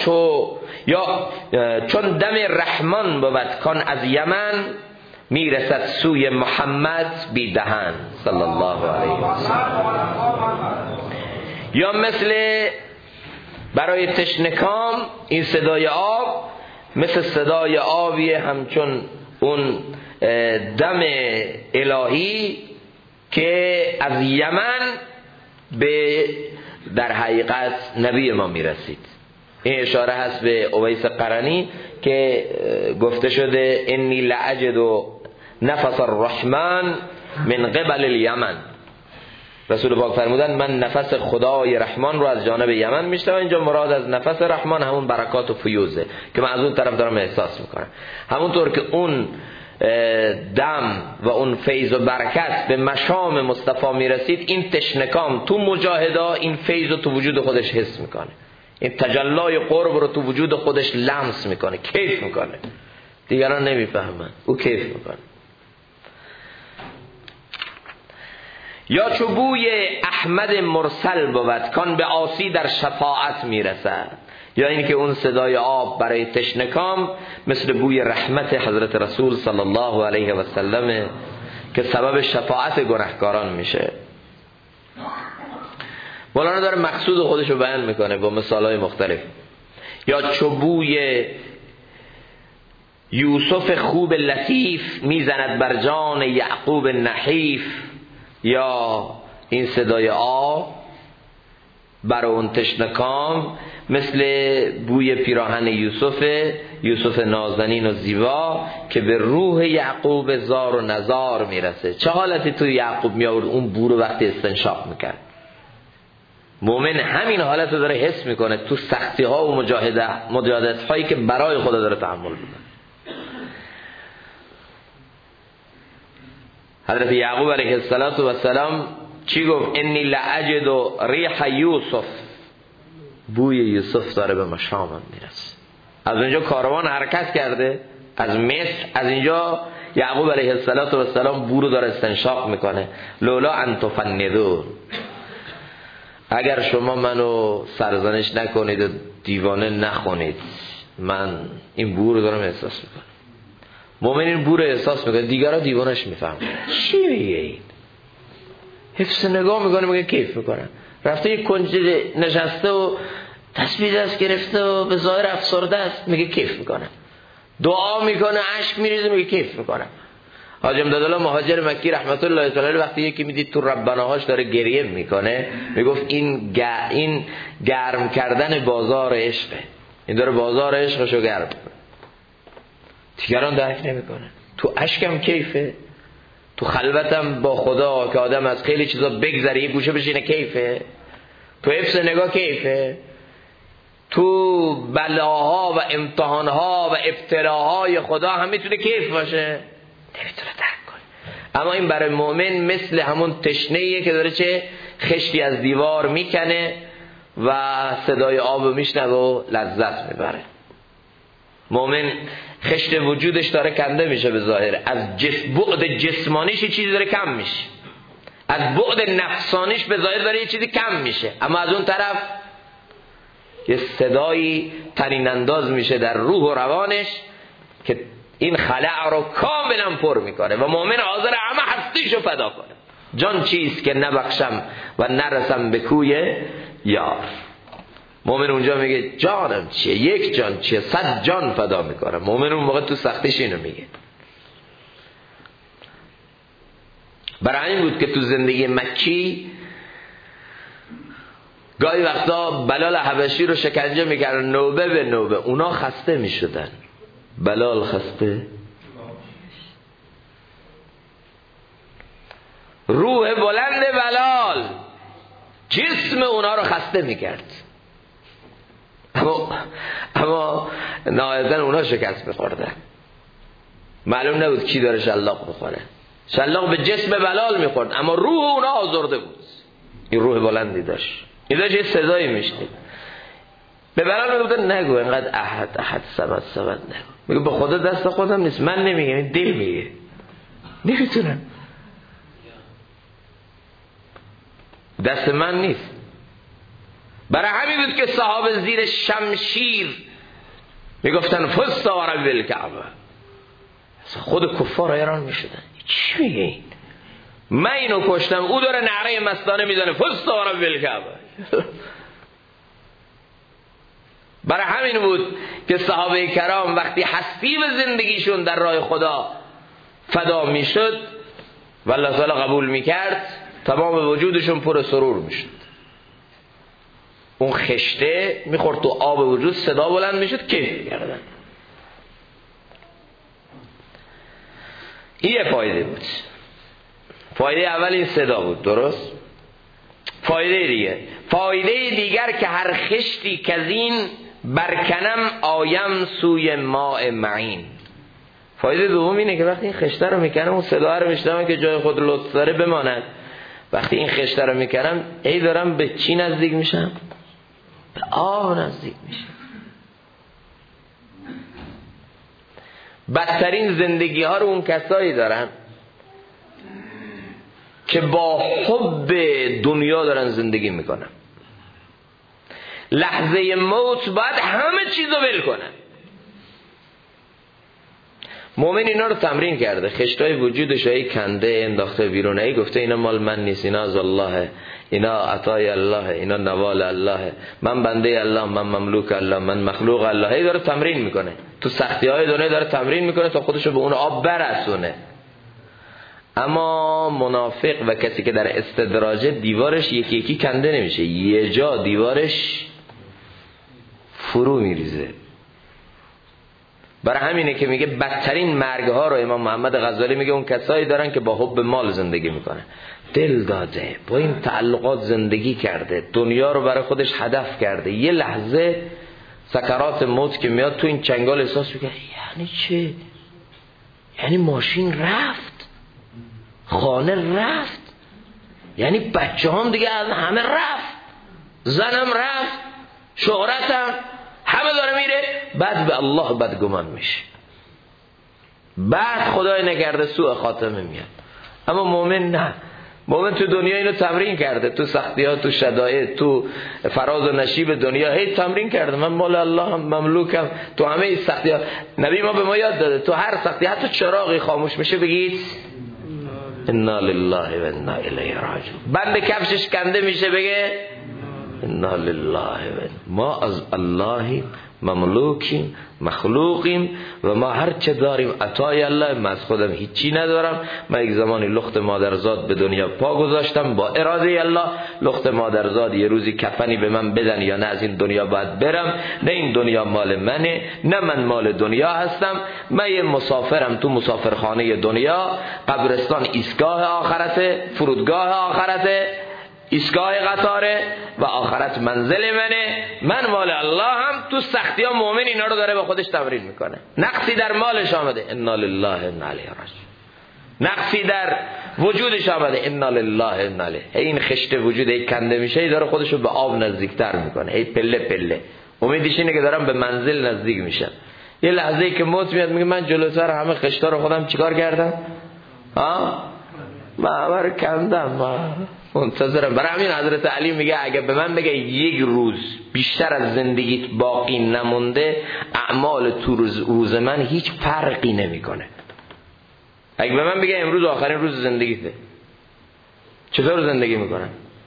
چون دم رحمان بود کان از یمن، میرسد سوی محمد بی دهن صلی الله علیه و سلم. یا مثل برای تشنکام این صدای آب مثل صدای آبی همچون اون دم الهی که از یمن به در حقیقت نبی ما میرسید. این اشاره هست به اویس قرنی که گفته شده انی لعجد نفس الرحمن من قبل الیمن. رسول پاک فرمودن من نفس خدای رحمان رو از جانب یمن میشنوم. اینجا مراد از نفس رحمان همون برکات و فیوزه که من از اون طرف دارم احساس میکنم. همونطور که اون دم و اون فیض و برکت به مشام مصطفی میرسید، این تشنکام تو مجاهدا این فیض رو تو وجود خودش حس میکنه، این تجلای قرب رو تو وجود خودش لمس میکنه، کیف میکنه. دیگران نمیفهمن، او کیف میکنه. یا چو بوی احمد مرسل بود کان به آسی در شفاعت میرسد. یا این که اون صدای آب برای تشنکام مثل بوی رحمت حضرت رسول صلی الله علیه و سلم که سبب شفاعت گناهکاران میشه. مولانا داره مقصود خودش رو بیان میکنه با مثالهای مختلف. یا چوبوی یوسف خوب لطیف میزند بر جان یعقوب نحیف، یا این صدای آب بر اون تشنه کام مثل بوی پیراهن یوسف نازنین و زیبا که به روح یعقوب زار و نزار میرسه. چه حالتی تو یعقوب می آورد اون بو رو وقتی استنشاق میکرد؟ مومن همین حالت رو داره حس میکنه تو سختی ها و مجاهدت هایی که برای خدا داره تحمل میکنه. حضرت یعقوب علیه السلام چی گفت؟ انی لاجد ریح یوسف، بوی یوسف داره به مشامم میرسه. از اونجا کاروان حرکت کرده از مصر، از اینجا یعقوب علیه السلام بو رو داره استنشاق میکنه. لولا ان تفندون، اگر شما منو سرزنش نکنید و دیوانه نخونید، من این بو رو دارم احساس میکنم. مومن این بو رو احساس میکنه، دیگرها دیوانش میفهمن. چی میگه این؟ حفظ نگاه میکنه، میگه کیف میکنه. رفته یک کنج نشسته و تسبیح دست گرفته و به ظاهر افسرده است، میگه کیف میکنه. دعا میکنه، اشک میریزه، میگه کیف میکنه. حاجی امدادالله مهاجر مکی رحمت الله تعالی وقتی یکی میدید تو ربناهاش داره گریه میکنه، میگفت این گرم کردن بازار عشقه، این داره بازار عشقشو گرم میکنه. دیگران درک نمیکنه. تو اشکم کیفه، تو خلوتم با خدا که آدم از خیلی چیزا بگذره یه گوشه بشینه کیفه، تو حفظ نگاه کیفه، تو بلاها و امتحانها و ابتلاهای خدا هم میتونه کیف باشه، نمیتونه درک کنه. اما این برای مؤمن مثل همون تشنه‌ایه که داره چه خشتی از دیوار میکنه و صدای آب میشنوه و لذت میبره. مؤمن خشت وجودش داره کنده میشه به ظاهر، از بعد جسمانیش یه چیزی داره کم میشه، از بعد نفسانیش به ظاهر داره یه چیزی کم میشه، اما از اون طرف یه صدایی طنین انداز میشه در روح و روانش که این خلأ رو کاملا پر میکنه و مؤمن حاضر همه هستیشو فدا کنه. جان چیست که نبخشم و نرسم به کوی یار. مؤمن اونجا میگه جانم چیه، یک جان چیه، 100 جان فدا میکنه. مؤمن اون موقع تو سختیش اینو میگه. برای این بود که تو زندگی مکی گاهی وقتا بلال حبشی رو شکنجه میکردن نوبه به نوبه، اونا خسته میشدن. بلال خسته، روح بلند بلال جسم اونا رو خسته میکرد، اما نهایتاً اونا شکست میخوردن. معلوم نبود کی داره شلاق بخوره. شلاق به جسم بلال میخورد اما روح اونا آزرده بود. این روح بلندی داشت. این داشت یه صدایی میشنید. به بلال میگفت نگو اینقدر احد صمد نگو. میگه به خدا دست خودم نیست، من نمیگم، این دل میگه. نمیتونم، دست من نیست. برای همین بود که صحابه زیر شمشیر میگفتن فستا و رب الکعبه. خود کفار ایران میشدن چی میگه این؟ من اینو کشتم، او داره نعره مستانه میزنه فستا و رب الکعبه. برای همین بود که صحابه کرام وقتی هستی به زندگیشون در راه خدا فدا میشد و الله تعالی قبول میکرد، تمام وجودشون پر سرور میشد. اون خشته میخورد تو آب وجود، صدا بلند میشد، کیف میکردن. این یه فایده بود. فایده اول این صدا بود، درست؟ فایده دیگر که هر خشتی کزین برکنم آیم سوی ماء معین. فایده دوم اینه که وقتی این خشته رو میکنم اون صدا رو میشنم که جای خود لطف داره بماند. وقتی این خشته رو میکنم ای دارم به چی نزدیک میشم؟ به آب نزدیک میشم. بدترین زندگی ها رو اون کسایی دارن که با حب دنیا دارن زندگی میکنن. لحظه موت باید همه چیز رو ول کنن. مؤمن اینا رو تمرین کرده، خشتای وجودش ای کنده انداخته بیرون، ای گفته اینا مال من نیست، اینا از الله، اینا عطای الله، اینا نوال الله، من بنده الله، من مملوک الله، من مخلوق الله. ای داره تمرین میکنه تو سختی های دنیا، داره تمرین میکنه تا خودشو به اون آب برسونه. اما منافق و کسی که در استدراجه دیوارش یکی یکی کنده نمیشه، یه جا دیوارش فرو میریزه. برای همینه که میگه بدترین مرگ ها رو امام محمد غزالی میگه اون کسایی دارن که با حب مال زندگی میکنن، دل داده، با این تعلقات زندگی کرده، دنیا رو برای خودش هدف کرده، یه لحظه سکرات موت که میاد تو این چنگال احساس میکنه یعنی چه؟ یعنی ماشین رفت، خانه رفت، یعنی بچه هم دیگه از همه رفت، زنم رفت، شهرتم، همه داره میره. بعد به الله بدگمان میشه، بعد خدای نکرده سوء خاتمه میاد. اما مؤمن نه، مؤمن تو دنیا اینو تمرین کرده، تو سختی ها، تو شدائد، تو فراز و نشیب دنیا هی تمرین کرده، من مال الله هم مملوکم. تو همه این سختی ها نبی ما به ما یاد داده تو هر سختی، حتی چراغی خاموش میشه بگید انا لله و انا الیه راجعون. بند کفشش کنده میشه بگه انا لله و ما از الله مملوکیم، مخلوقیم و ما هر چه داریم عطای الله. من از خودم هیچی ندارم. من یک زمانی لخت مادرزاد به دنیا پا گذاشتم، با اراده الله لخت مادرزاد یه روزی کفنی به من بدن یا نه از این دنیا باید برم، نه این دنیا مال منه نه من مال دنیا هستم. من یه مسافرم تو مسافرخانه دنیا، قبرستان ایستگاه آخرته، فرودگاه آخرته، ایستگاه قطاره و آخرت منزل منه. من مال الله هم. تو سختی ها مؤمن اینا رو داره به خودش تمرین میکنه. نقصی در مالش آمده انا لله و انا الیه راجعون، نقصی در وجودش آمده انا لله و انا الیه. این خشت وجود ای کنده میشه، ای داره خودشو به آب نزدیکتر میکنه، ای پله پله. امیدش اینه که دارم به منزل نزدیک میشم. یه لحظه ای که موت میاد میگه من جلوتر همه خشتا رو خودم چیکار کردم؟ من کندم، منتظرم. برای همین حضرت علی میگه اگه به من بگه یک روز بیشتر از زندگیت باقی نمونده، اعمال تو روز من هیچ فرقی نمیکنه. اگه به من بگه امروز آخرین روز زندگیته، چطور زندگی میکنن؟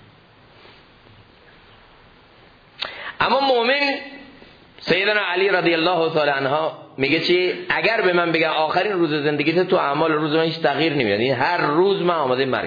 اما مؤمن سیدنا علی رضی الله تعالی عنه میگه چی؟ اگر به من بگه آخرین روز زندگیته، تو اعمال روز من هیچ تغییر نمیاد. این هر روز من آماده مرگم،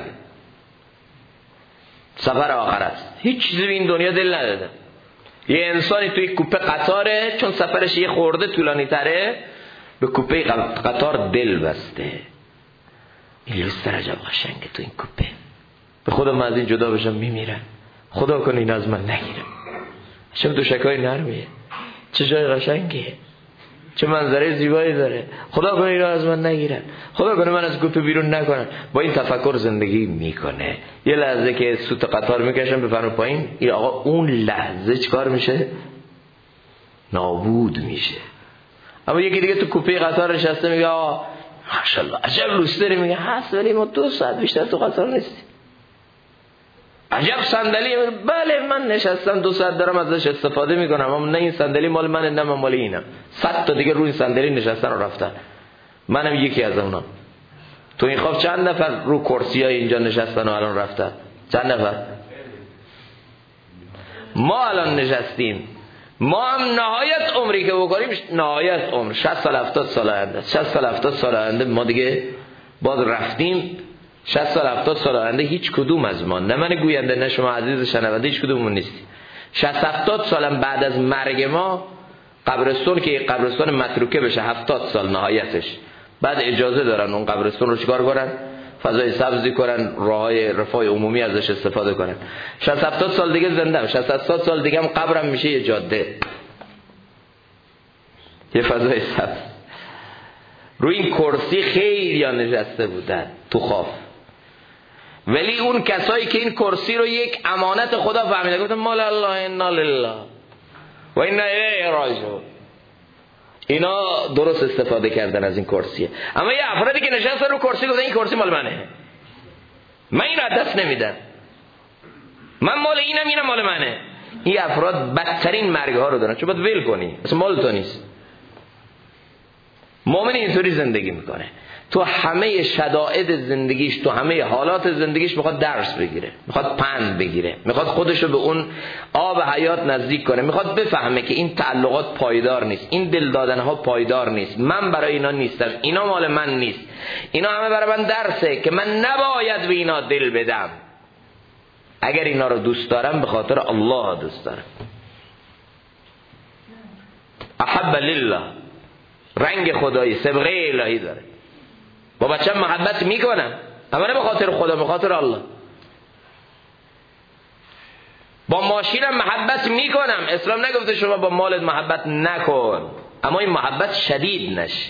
سفر آخرت، هیچ چیزی به این دنیا دل نداده. یه انسانی توی کوپه قطاره، چون سفرش یه خورده طولانی تره، به کوپه قطار دل بسته. این لیست رجب قشنگه تو این کوپه، به خودم از این جدا بشم میمیرم، خدا کنه این از من نگیرم. چه دوشکای نرمیه، چه جای قشنگیه، چه منظره زیبایی داره، خدا کنه اینا از من نگیرن، خدا کنه من از کوپه بیرون نکنن. با این تفکر زندگی میکنه. یه لحظه که سوت قطار میکشن بفرم پایین، این آقا اون لحظه چیکار میشه؟ نابود میشه. اما یکی دیگه تو کوپه قطار نشسته میگه آقا ماشاءالله عجب لوستری، میگه هست ولی ما 2 ساعت بیشتر تو قطار نیستیم. عجب صندلی، بله من نشستم 2 ساعت دارم ازش استفاده میکنم، اما نه این صندلی مال منه نه من مال اینم. 100 تا دیگه روی این صندلی نشستن و رفتن، منم یکی از اونام. تو این خواب چند نفر رو کرسیای اینجا نشستن و الان رفتن؟ چند نفر؟ ما الان نشستیم، ما هم نهایت عمری که بکنیم، نهایت عمر 60 سال 70 سال آینده، 60 سال 70 سال آینده ما دیگه باز رفتیم. 60 سال 70 سال آینده هیچ کدوم از ما، نه من گوینده نه شما عزیز شنونده، هیچ کدوممون نیستیم. 60 70 سالم بعد از مرگ ما، قبرستون که قبرستون متروکه بشه 70 سال نهایتش، بعد اجازه دارن اون قبرستون رو چیکار کنن؟ فضای سبزی کنن، راههای رفاه عمومی ازش استفاده کنن. 60 70 سال دیگه زندم، 60 70 سال دیگه هم قبرم میشه یه جاده، یه فضای سبز. روی این کرسی خیلی ها نشسته بودن تو خواب، ولی اون کسایی که این کرسی رو یک امانت خدا فهمیدن، گفتن مال الله انا لله و انا الیه راجعون، اینا درست استفاده کردن از این کرسیه. اما یه افرادی که نشستن رو کرسی گفتن این کرسی مال منه، من این رو دست نمیدم، من مال اینم مال منه. این افراد بدترین مرگ ها رو دارن، چون باید ویل کنی، اصلا مال تو نیست. مؤمن اینطوری زندگی میکنه، تو همه شدائد زندگیش، تو همه حالات زندگیش میخواد درس بگیره، میخواد پند بگیره، میخواد خودشو به اون آب حیات نزدیک کنه، میخواد بفهمه که این تعلقات پایدار نیست، این دل دادنها پایدار نیست، من برای اینا نیستم، اینا مال من نیست، اینا همه برای من درسه که من نباید به اینا دل بدم. اگر اینا رو دوست دارم به خاطر الله دوست دارم. احب لله، رنگ خدایی، صبغه الهی داره. با بچه‌م محبت میکنم اما نه به خاطر خدا، به خاطر الله. با ماشینم محبت میکنم، اسلام نگفته شما با مالت محبت نکن، اما این محبت شدید نشه،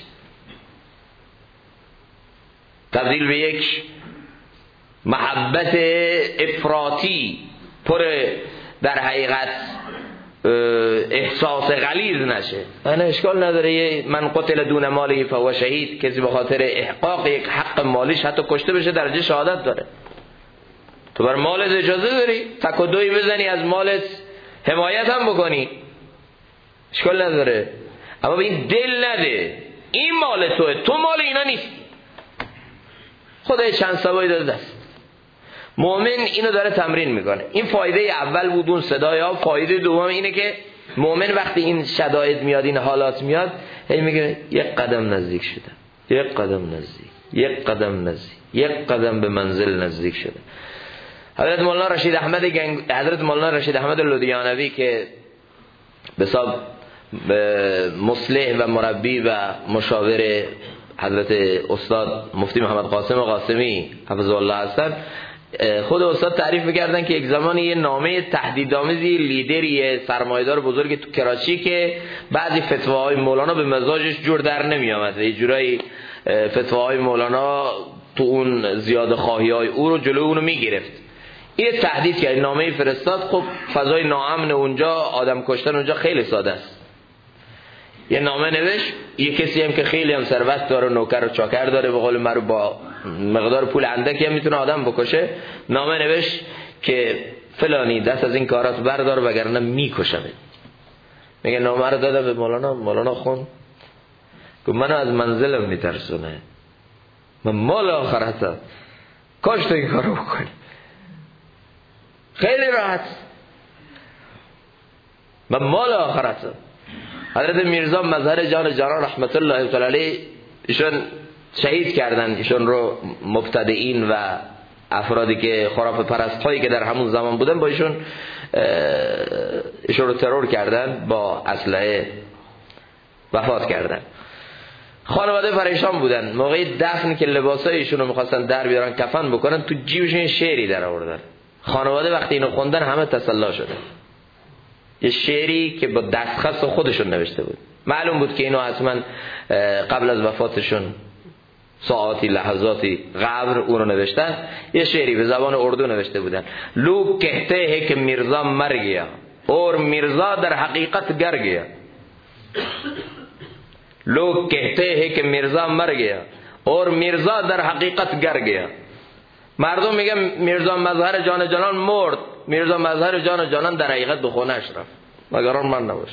تبدیل به یک محبت افراطی پر در حقیقت احساس غلیظ نشه. انا اشکال نداره من قتل دون مالی فهو شهید، کسی به خاطر احقاق یک حق مالیش حتی کشته بشه درجه شهادت داره. تو بر مالت اجازه داری تک و دوی بزنی، از مالت حمایت هم بکنی، اشکال نداره، اما به این دل نده این مال توه، تو مال اینا نیستی. خدای چند سوایی داده است. مؤمن اینو داره تمرین میکنه. این فایده اول بود اون صدای ها. فایده دوم اینه که مؤمن وقتی این شدائد میاد، این حالات میاد، هی میگه یک قدم نزدیک شده، یک قدم نزدیک، یک قدم نزدیک، یک قدم به منزل نزدیک شده. حضرت مولانا رشید احمد لودیانوی که به حساب مصلح و مربی و مشاور حضرت استاد مفتی محمد قاسم قاسمی حفظه الله هستند، خود استاد تعریف می‌کردن که یک زمانی یه نامه تهدیدآمیزی لیدری سرمایه‌دار بزرگ تو کراچی که بعضی فتواهای مولانا به مزاجش جور در نمی‌آمد، یه جورایی فتواهای مولانا تو اون زیاده خواهی‌های او رو جلوی اونو می‌گرفت. این تهدید کرد، نامه فرستاد. خب فضای ناامن اونجا، آدم کشتن اونجا خیلی ساده است. یه نامه نوشت، یه کسی هم که خیلی هم ثروت داره، نوکر و چاکر داره، به قول معروف با مقدار پول اندکی هم میتونه آدم بکشه. نامه نوشت که فلانی دست از این کارات بردار وگرنه میکشمت. میگه نامه رو دادم به مولانا، مولانا خون که منو از منزلم میترسونه، من مال آخرتم، کاش تو این کارو بکنی. خیلی راحت، من مال آخرتم. حضرت میرزا مظهر جان جانان رحمت الله تعالی علیه ایشون شهید کردن، ایشون رو مبتدعین و افرادی که خرافه پرست هایی که در همون زمان بودن با ایشون رو ترور کردن، با اسلحه وفات کردن. خانواده پریشان بودن. موقع دفن که لباسای ایشون رو می‌خواستن در بیارن کفن بکنن، تو جیبشون شعری در آوردن. خانواده وقتی اینو خوندن همه تسلا شدن. یه شعری که با دستخط خودشون نوشته بود. معلوم بود که اینو حتما قبل از وفاتشون ساعاتی لحظاتی قبل اون رو نوشتن. یه شعری به زبان اردو نوشته بودن. لوگ کہتے ہیں کہ مرزا مر گیا اور مرزا در حقیقت گر گیا. لوگ کہتے ہیں کہ مرزا مر گیا اور مرزا در حقیقت گر گیا. مردم میگن میرزا مظهر جان جانان مرد، میرزا مظهر جان جانان در حقیقت به خونه‌اش رفت، مگر آن من نباش.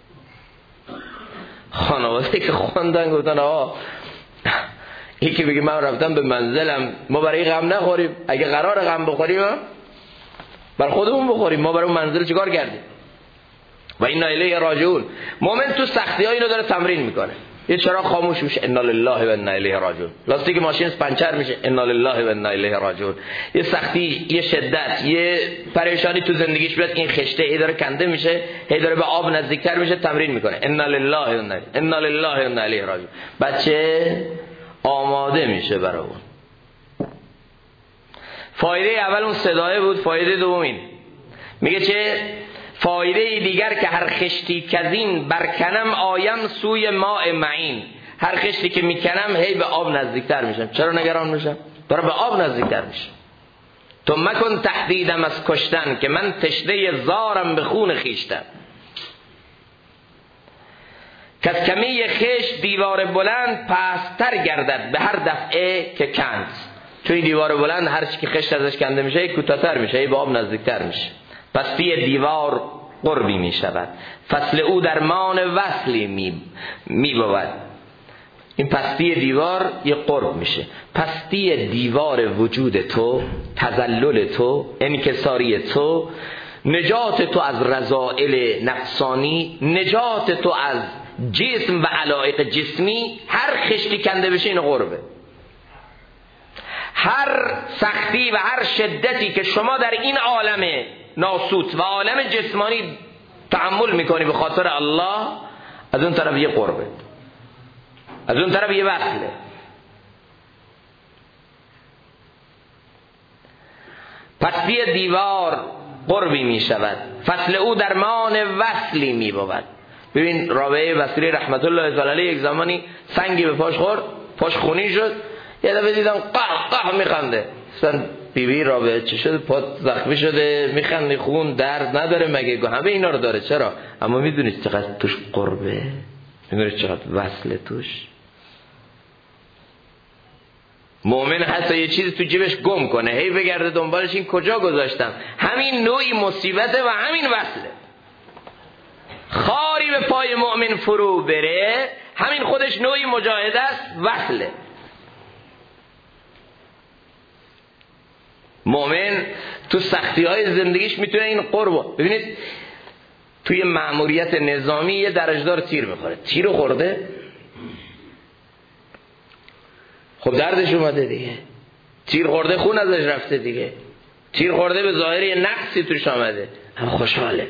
خانواده که خوندن گفتن آقا این که بگه من رفتم به منزلم، ما برای غم نخوریم، اگه قرار غم بخوریم بر خودمون بخوریم، ما برای اون منزل چیکار کردیم؟ و انا الیه راجعون. مومن تو سختی ها اینو داره تمرین میکنه. یه چراغ خاموش میشه، انا لله و انا الیه راجعون. لاستیک ماشین پنچر میشه، انا لله و انا الیه راجعون. یه سختی، یه شدت، یه پریشانی تو زندگیش بیاد، این خشته ای داره کنده میشه، هی داره به آب نزدیکتر میشه، تمرین میکنه انا لله و انا الیه راجعون. بچه آماده میشه برای اون. فایده اول اون صدای بود. فایده دوم این میگه چه؟ فایده دیگر که هر خشتی کزین برکنم آیم سوی ماء معین. هر خشتی که میکنم هی به آب نزدیکتر میشم. چرا نگران میشم؟ برای به آب نزدیکتر میشم. تو مکن تهدیدم از کشتن که من تشنه زارم به خون خیشتن. که از کمی خشت دیوار بلند پستر گردد به هر دفعه که کند. چون این دیوار بلند هر چی که خشت ازش کنده میشه کوتاه‌تر میشه، به آب نزدیکتر میشه. پس پی دیوار قربی می شود، فصل او درمان وصلی می بود. این پستی دیوار یه قرب میشه. پستی دیوار وجود تو، تذلل تو، انکساری تو، نجات تو از رذائل نفسانی، نجات تو از جسم و علایق جسمی. هر خشتی کنده بشه این قربه. هر سختی و هر شدتی که شما در این عالم ناسوت و عالم جسمانی تحمل میکنی به خاطر الله، از اون طرف یه قربه، از اون طرف یه وصله. پستی دیوار قربی می شود، فصل او درمان وصلی می بود. ببین رابعه بصری رحمت الله تعالی علیه یک زمانی سنگی به پاش خورد، پاش خونی شد، یه دفعه دیدم قه میخنده. اصلا بیبی رابعه چی شده؟ پات زخمی شده میخندی، خون درد نداره مگه؟ همه اینا رو داره. چرا؟ اما میدونید چقدر توش قربه، میدونید چقدر وصله توش. مؤمن حتی یه چیزی تو جیبش گم کنه، هی بگرده دنبالش، این کجا گذاشتم. همین نوعی مصیبته و همین وصله. خاری به پای مؤمن فرو بره، همین خودش نوعی مجاهده است، وصله. مؤمن تو سختی های زندگیش میتونه این قرب. ببینید توی مأموریت نظامی یه درجدار تیر میخوره، تیرو خورده، خب دردش اومده دیگه، تیر خورده خون ازش رفته دیگه، تیر خورده به ظاهر یه نقصی توش آمده، اما خوشحاله.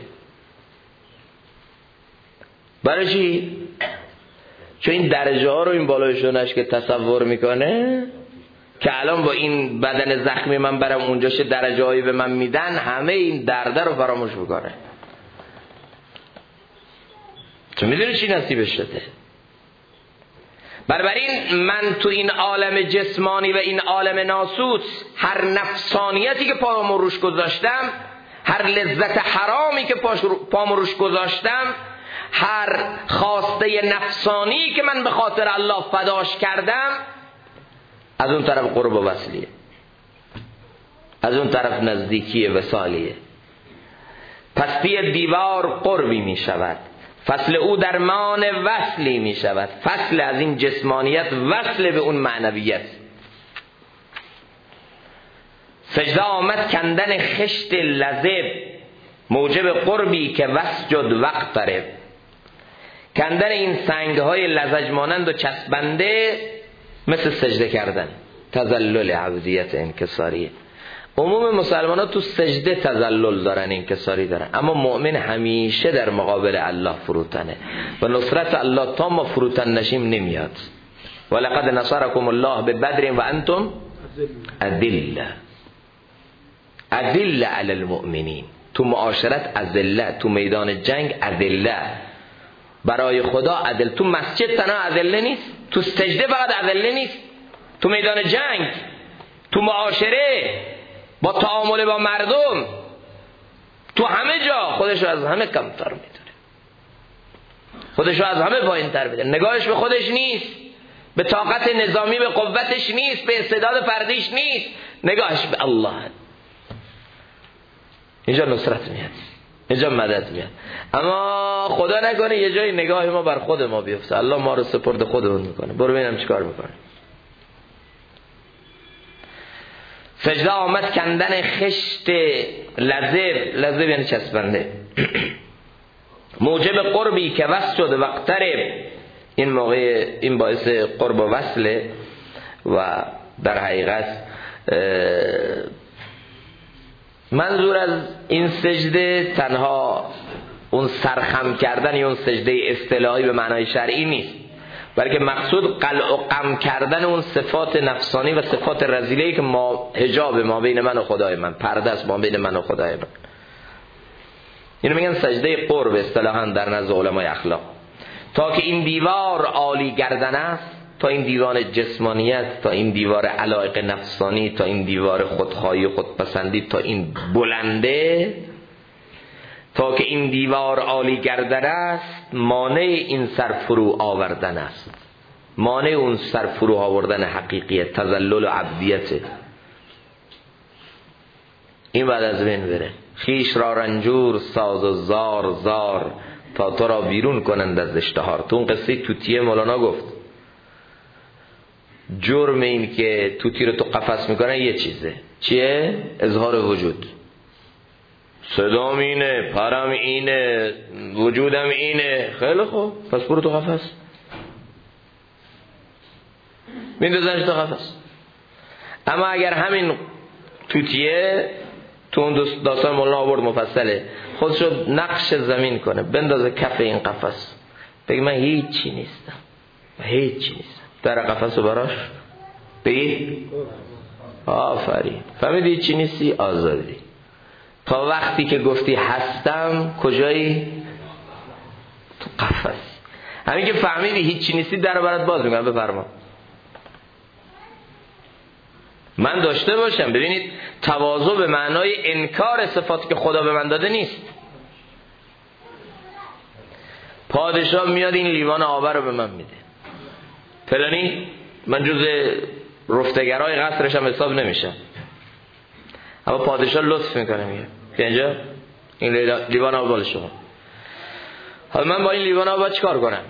برای چی؟ چون این درجه ها رو این بالایشونش که تصور میکنه که الان با این بدن زخمی من برم اونجاش درجه هایی به من میدن، همه این درده رو فراموش میکنه. تو میدونی چی نصیبش شده. بنابراین من تو این عالم جسمانی و این عالم ناسوت هر نفسانیتی که پامو روش گذاشتم، هر لذت حرامی که پامو روش گذاشتم، هر خواسته نفسانی که من به خاطر الله فداش کردم، از اون طرف قرب و وصلیه، از اون طرف نزدیکی وصالیه. پستی دیوار قربی می شود، فصل او درمان وصلی می شود. فصل از این جسمانیت، وصل به اون معنویت. سجده آمد کندن خشت لذب، موجب قربی که وسجد وقت قرب. کندن این سنگهای لزج مانند و چسبنده مثل سجده کردن، تذلل عبودیت انکساریه. عموم مسلمان ها تو سجده تذلل دارن، انکساری دارن، اما مؤمن همیشه در مقابل الله فروتنه و نصرت الله تا ما فروتن نشیم نمیاد. ولقد نصرکم الله ببدر و انتم اذله علی المؤمنین. تو معاشرت اذله، تو میدان جنگ اذله، برای خدا عدل. تو مسجد تنها اذله نیست، تو سجده فقط اذله نیست، تو میدان جنگ، تو معاشره، با تعامل با مردم، تو همه جا خودشو از همه کمتر میدونه، خودشو از همه پایین‌تر میدونه. نگاهش به خودش نیست، به طاقت نظامی، به قوتش نیست، به استعداد فردیش نیست، نگاهش به الله. اینجا نصرت میاد، اینجا مدد میاد. اما خدا نکنه یه جایی نگاه ما بر خود ما بیفته، الله ما رو سپرد خودمون میکنه. برو ببینم چیکار میکنه. سجده آمد کندن خشت لذب یعنی چسبنده، موجب قربی که وصل شد وقترب. این موقع این باعث قرب و وصله و در حقیقت منظور از این سجده تنها اون سرخم کردن یا اون سجده اصطلاحی به معنای شرعی نیست، بلکه مقصود قلع و قم کردن اون صفات نفسانی و صفات رذیله‌ای که حجاب ما بین من و خدای من، پرده است ما بین من و خدای من. اینو میگن سجده قرب اصطلاحاً در نزد علمای اخلاق. تا که این دیوار عالی گردن است، تا این دیوار جسمانیت، تا این دیوار علایق نفسانی، تا این دیوار خودخواهی و خودپسندی، تا این بلنده، تا که این دیوار عالی گردن است، مانع این سرفرو آوردن است، مانع اون سرفرو آوردن حقیقیت، تذلل و عبدیت. این بعد از بین بره. خیش را رنجور ساز و زار زار، تا تو را بیرون کنند از اشتهار. تو اون قصه توتیه مولانا گفت جرم این که توتی رو تو قفس میکنن یه چیزه. چیه؟ اظهار وجود. صدام اینه، پرم اینه، وجودم اینه. خیلی خوب، پس برو تو قفس، میندازنش تو قفس. اما اگر همین توتیه، تو اون داستان مولانا آورد مفصله، خودشو نقش زمین کنه، بندازه کف این قفس، بگه من هیچی نیستم، هیچی نیستم، در قفس رو براش بگی آفرین، فهمیدی چی نیستی؟ آزادی. تا وقتی که گفتی هستم کجایی؟ تو قفس. همین که فهمیدی هیچی نیستی در رو برات باز میکنم. بفرما. من داشته باشم. ببینید تواضع به معنای انکار صفاتی که خدا به من داده نیست. پادشاه میاد این لیوان آب رو به من میده، فلانی من جز رفتگرای قصرش هم حساب نمیشم، اما پادشاه لطف میکنه، میگه که اینجا این لیوان آب مال شما. حالا من با این لیوان آب باید چیکار کنم؟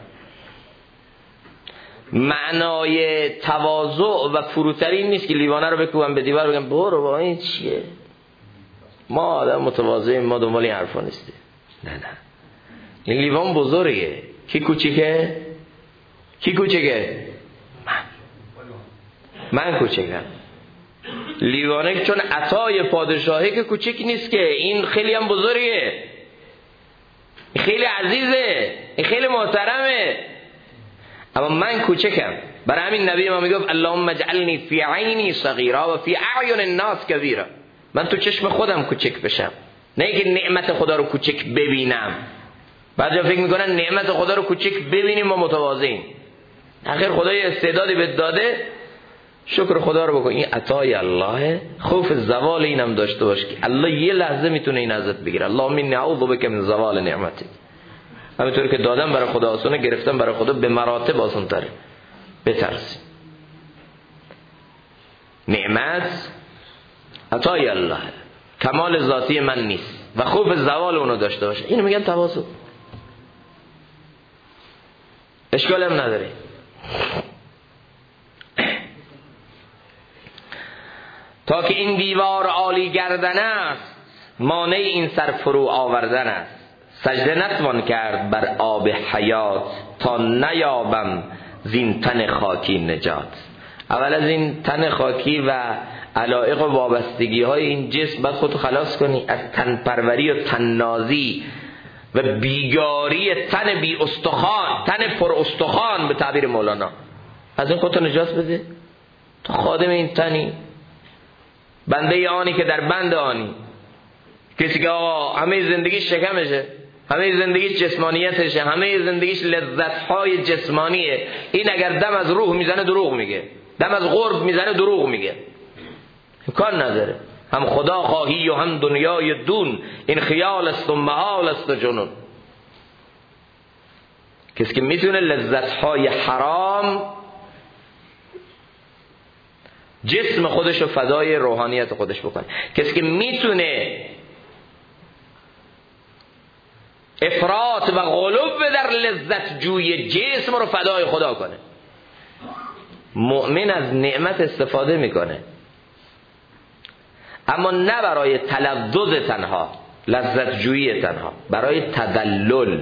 معنای تواضع و فروتری نیست که لیوانه رو بکوبم به دیوار بگم برو با این چیه، ما آدم متواضعیم، ما دنبال این حرفا نیستیم. نه نه، این لیوان بزرگه. کی کوچیکه؟ کی کوچیکه؟ من کوچیکم. لیوانه چون عطای پادشاهی که کوچیک نیست که، این خیلی هم بزرگه، این خیلی عزیزه، این خیلی محترمه، اما من کوچکم. برای همین نبی ما میگفت اللهم اجعلنی فی عینی صغیرا و فی اعین الناس کبیرا. من تو چشم خودم کوچک بشم، نه اینکه نعمت خدا رو کوچک ببینم. بعضیا فکر میکنن نعمت خدا رو کوچک ببینیم ما متواضعیم. آخر خدای استعدادی بهت داده، شکر خدا رو بکن، این عطای الله. خوف زوال اینم داشته باش که الله یه لحظه میتونه این ازت بگیره. اللهم انی اعوذ بک من زوال نعمتی. همینطور که دادم برای خدا آسانه، گرفتم برای خدا به مراتب آسان تره. بترسی. نعمت عطای الله، کمال ذاتی من نیست و خوف زوال اونو داشته باشه. اینو میگن تواضع. اشکال هم نداره. تا که این دیوار عالی گردن است، مانع این سر فرو آوردن است. سجده نتوان کرد بر آب حیات، تا نیابم زین تن خاکی نجات. اول از این تن خاکی و علایق و وابستگی های این جسم باید خودتو خلاص کنی از تن پروری و تن نازی و بیگاری تن بی استخوان، تن پر استخوان به تعبیر مولانا. از این خودتو نجات بده. تو خادم این تنی، بنده آنی که در بند آنی. کسی که آقا همه زندگیش شکمشه، همه زندگیش جسمانیتشه، همه زندگیش لذت‌های جسمانیه، این اگر دم از روح میزنه دروغ میگه، دم از قرب میزنه دروغ میگه، امکان نداره. هم خدا خواهی و هم دنیای دون، این خیال است و محال است و جنون. کسی که میتونه لذت‌های حرام جسم خودش رو فدای روحانیت خودش بکنه، کسی که میتونه افراط و غلو در لذت جوی جسم رو فدای خدا کنه. مؤمن از نعمت استفاده میکنه، اما نه برای تلذذ تنها، لذت جویی تنها، برای تدلل.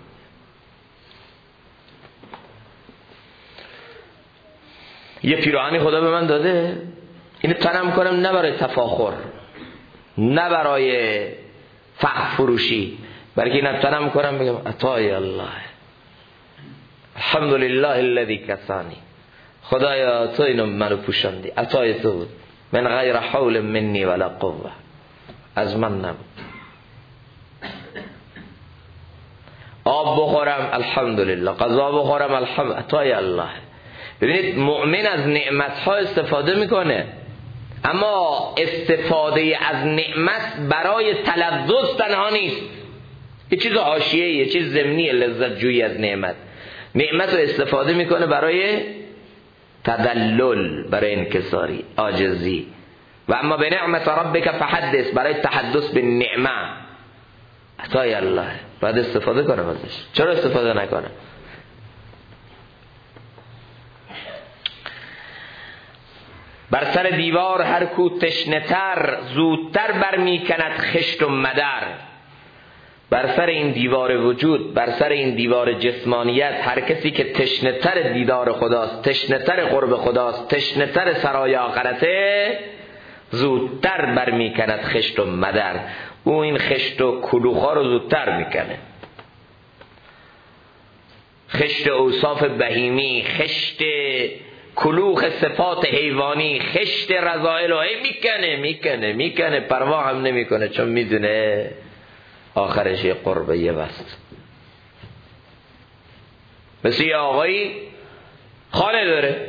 یه پیراهنی خدا به من داده، اینو تنم کنم نه برای تفاخر، نه برای فخر فروشی، بلکه اینو تنم کنم بگم عطای الله، الحمدلله الذی کسانی، خدایا تو اینو منو پوشاندی، عطای تو بود، من غیر حول منی ولا قوه، از من نبود. آب بخورم الحمدلله، غذا بخورم الحمدلله، عطای الله. ببینید مؤمن از نعمت‌ها استفاده میکنه، اما استفاده از نعمت برای تلذذ تنها نیست، یه چیز حاشیه‌ای، یه چیز ضمنیه. لذت جویی از نعمت، نعمت رو استفاده میکنه برای تدلل، برای انکساری، عاجزی. و اما به نعمت ربک فحدث، برای تحدث به نعمت، عطای الله. باید استفاده کنم ازش. چرا استفاده نکنم؟ بر سر دیوار هر کو تشنه‌تر، زودتر برمیکند خشت و مدر. بر سر این دیوار وجود، بر سر این دیوار جسمانیت، هر کسی که تشنه‌تر دیدار خداست، تشنه‌تر قرب خداست، تشنه‌تر سرای آخرته، زودتر برمیکند خشت و مدر. او این خشت و کلوخا رو زودتر میکنه. خشت اوصاف بهیمی، خشت کلوخ صفات حیوانی، خشت رذائل و میکنه پروا هم نمیکنه، چون میدونه آخرش یه قربه یه وست. مثل یه آقایی خانه داره،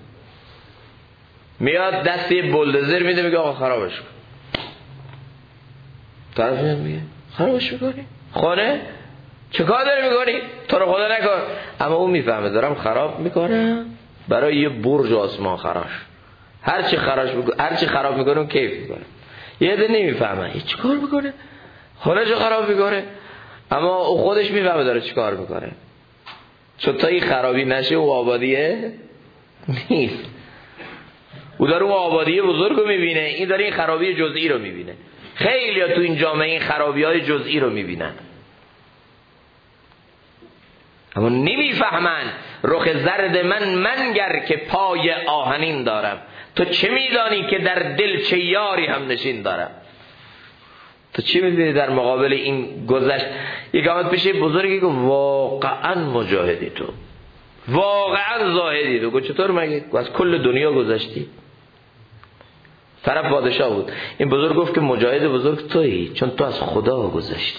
میاد دست یه بولدوزر میده، میگه آقا خرابش کن. طرف میگه خرابش میکنی؟ خانه؟ چه کار داری میکنی؟ تو رو خدا نکن. اما اون میفهمه دارم خراب میکنم برای یه برج آسمان خراش. هرچی خراب میکنه اون کیف میکنه. یه ده نمیفهمه چه کار میکنه، خانه چه خراب میکنه، اما او خودش میفهمه داره چه کار میکنه. چون تا این خرابی نشه او آبادیه نیست. او داره اون آبادی بزرگ رو میبینه، این داره این خرابی جزئی رو میبینه. خیلی ها تو این جامعه این خرابی های جزئی رو میبینن، اما نمیفهمن رخ زرد منگر که پای آهنین دارم. تو چه میدانی که در دل چه یاری هم نشین دارم. تو چی میدونی در مقابل این گذشت؟ یک آمد پیش بزرگی که واقعا مجاهدی تو، واقعا زاهدی تو. چطور مگه؟ از کل دنیا گذشتی. طرف پادشاه بود. این بزرگ گفت که مجاهد بزرگ تویی، چون تو از خدا گذشتی.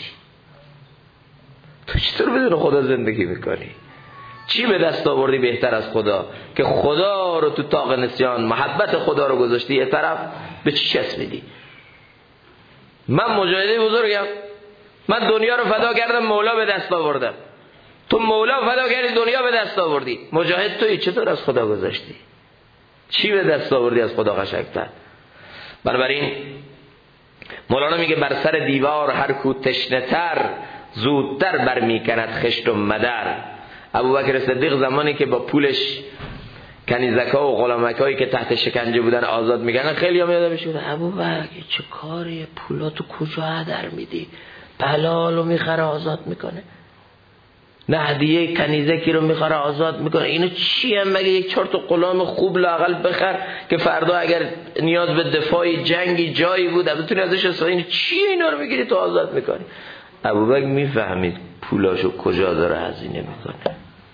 تو چطور بدون خدا زندگی میکنی؟ چی به دست آوردی بهتر از خدا که خدا رو تو طاق نسیان، محبت خدا رو گذاشتی یه طرف، به چی چسبیدی؟ من مجاهد بزرگم، من دنیا رو فدا کردم، مولا به دست آوردم. تو مولا فدا کردی، دنیا به دست آوردی. مجاهد تویی، چطور از خدا گذشتی؟ چی به دست آوردی از خدا قشنگتر؟ بنابراین مولانا میگه بر سر دیوار هر کو تشنه‌تر، زودتر برمیکند خشت و مدر. ابوبکر صدیق زمانی که با پولش کنیزکا و غلامکایی که تحت شکنجه بودن آزاد میکنن، خیلی هم یادم میشه ابوبکر چه کاریه، پولاتو کجا هدر میدی؟ بلالو میخره آزاد میکنه، نه هدیه کنیزکی رو میخره آزاد میکنه. اینو چی هم مگه یک 4 تا غلام خوب لااقل بخر که فردا اگر نیاز به دفاع جنگی جایی بود بتونی ازش استفاده. این چیه اینا رو میگیری تو آزاد میکنی؟ ابوبکر میفهمید پولاشو کجا داره هزینه میکنه.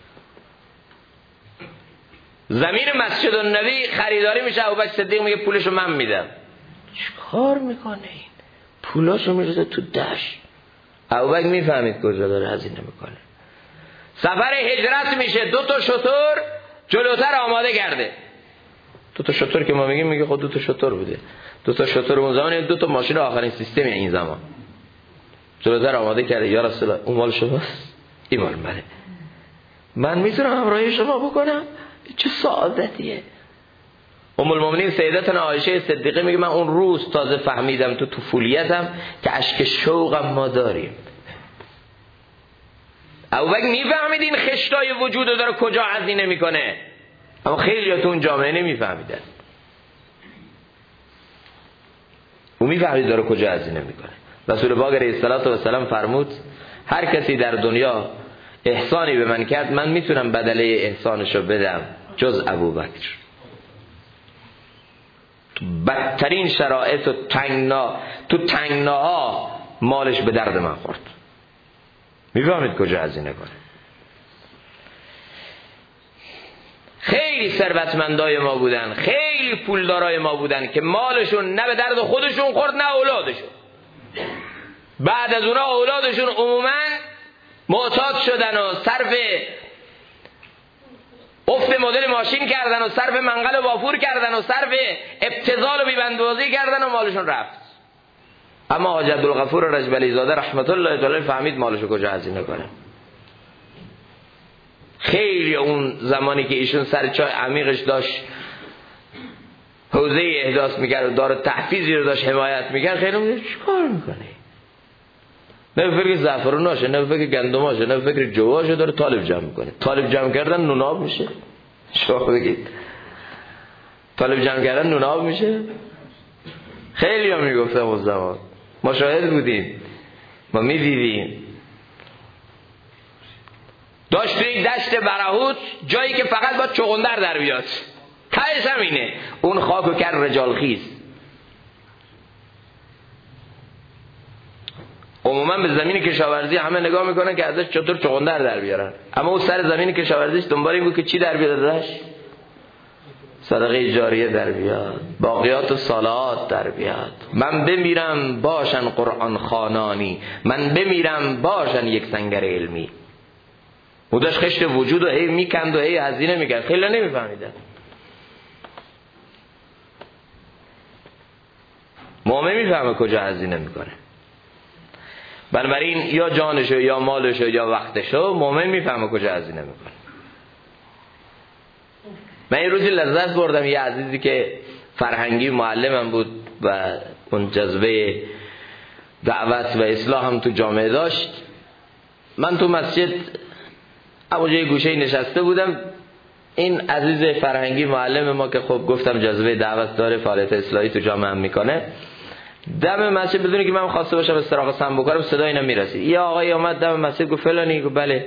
زمین مسجد النبی خریداری میشه، ابوبکر صدیق میگه پولشو من میدم. چیکار میکنه این؟ پولاشو میرسه تو دشت. ابوبکر میفهمید کجا داره هزینه میکنه. سفر هجرت میشه، 2 تا شتر جلوتر آماده کرده. 2 تا شتر که ما میگیم میگه خود 2 تا شتر بوده. 2 تا شتر اون زمان 2 تا ماشین آخرین سیستم این زمان جلوتر آماده کرده. یا رسول الله اون مال شماست، این مال منه، من میتونم همراهی شما بکنم؟ چه سعادتیه. ام المؤمنین سیدتنا عایشه صدیقه میگه من اون روز تازه فهمیدم تو طفولیتم که اشک شوقم ما داریم. ابوبکر میفهمید این خشتای وجود رو داره کجا هزینه میکنه، اما خیلی تو اون جامعه نمیفهمیدن. او میفهمید داره کجا هزینه میکنه. رسول پاک علیه السلام فرمود هر کسی در دنیا احسانی به من کرد، من میتونم بدله احسانشو بدم جز ابوبکر. تو بدترین شرایط و تنگناها مالش به درد من خورد. میفهمید کجا هزینه کنه. خیلی ثروتمندای ما بودن، خیلی پولدارای ما بودن که مالشون نه به درد خودشون خورد نه اولادشون. بعد از اونا اولادشون عموما معتاد شدن و صرف افت مدل ماشین کردن و صرف منقل و وافور کردن و صرف ابتذال و بیبندوازی کردن و مالشون رفت. اما حاج عبدالغفور رجبلی زاده رحمت الله تعالی فهمید مالشو کجا هزینه کنه. خیلی اون زمانی که ایشون سر چای عمیقش داشت حوزه احداث میکرد و دار تحفیظی رو داشت حمایت میکرد، خیلی میگه چیکار میکنه؟ نه فکر زعفروناشه، نه فکر گندماشه، نه فکر جواشه، داره طالب جمع میکنه. طالب جمع کردن نوناب میشه. شما بگید طالب جمع کردن نون آب میشه؟ خیلی ها میگفتم اون زمان، ما شاهد بودیم، ما میدیدیم. داشت توی یک دشت برهوت جایی که فقط با چغندر در بیاد، تهش همینه، اون خاکو کرد رجال خیز. عموما به زمین کشاورزی همه نگاه میکنن که ازش چطور چغندر در بیارن، اما اون سر زمین کشاورزیش دنبال این بود که چی در بیاد ازش؟ صدقه جاریه در بیاد، باقیات و صالحات در بیاد. من بمیرم باشن قرآن خوانانی، من بمیرم باشن یک سنگر علمی. او داشت خشت وجود و هی میکند و هی هزینه میکرد، خیلی نمیفهمیدن. مومن میفهمه کجا هزینه میکنه، بنابراین یا جانشو یا مالشو یا وقتشو مومن میفهمه کجا هزینه میکنه. من یه روزی لذت بردم، یه عزیزی که فرهنگی معلمم بود و اون جذبه دعوت و اصلاح هم تو جامعه داشت. من تو مسجد اونجا گوشه نشسته بودم، این عزیز فرهنگی معلم ما که خب گفتم جذبه دعوت داره، فعالیت اصلاحی تو جامعه هم میکنه، دم مسجد بدونی که من خواسته باشم استراحت سم بکنم صدای اینا میرسید. یه آقای اومد دم مسجد گفت فلانی، گفت بله.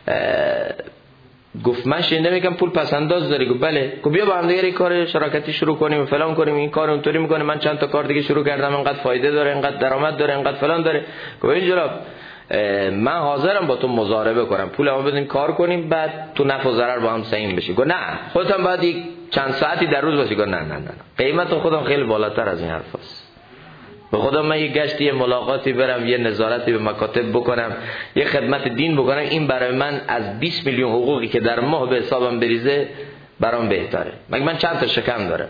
گفت من شنیده میگم پول پس انداز داری؟ گفت بله. گفت بیا با هم دیگه کار شراکتی شروع کنیم و فلان کنیم، این کار اونطوری میکنه، من چند تا کار دیگه شروع کردم، اینقدر فایده داره، اینقدر درآمد داره، اینقدر فلان داره. گفت این جناب من حاضرم با تو مضاربه کنم، پولمو بدیم کار کنیم، بعد تو نفع و ضرر با هم سهیم بشی. گفت نه، خودت هم باید چند ساعتی در روز باشی. گفت نه نه نه، قیمت خودم خیلی بالاتر از این حرفاست. به خدا من یه گشتی، یه ملاقاتی برم، یه نظارتی به مکاتب بکنم، یه خدمت دین بکنم، این برای من از 20 میلیون حقوقی که در ماه به حسابم بریزه برام بهتره. مگه من چند تا شکم دارم؟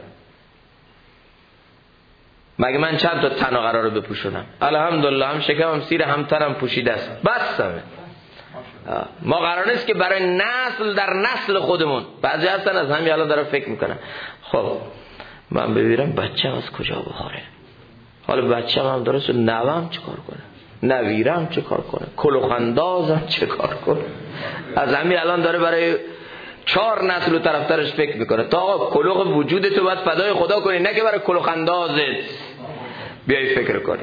مگه من چند تا تن قراره بپوشونم؟ الحمدلله هم شکمم سیر، هم تنم پوشیده است، بسمه. ما قرار نیست که برای نسل در نسل خودمون، بعضی هستن از همین الان دارم فکر میکنم خب من ببینم بچه‌م از کجا بخوره، حالا بچه‌م هم درست، نوام چه کار کنه، نویرم چه کار کنه، کلوخندازم چه کار کنه. از همین الان داره برای 4 نسل و طرفدارش فکر میکنه. تا آقا کلوخ وجودتو باید فدای خدا کنی، نه که برای کلوخندازت بیای فکر کنی.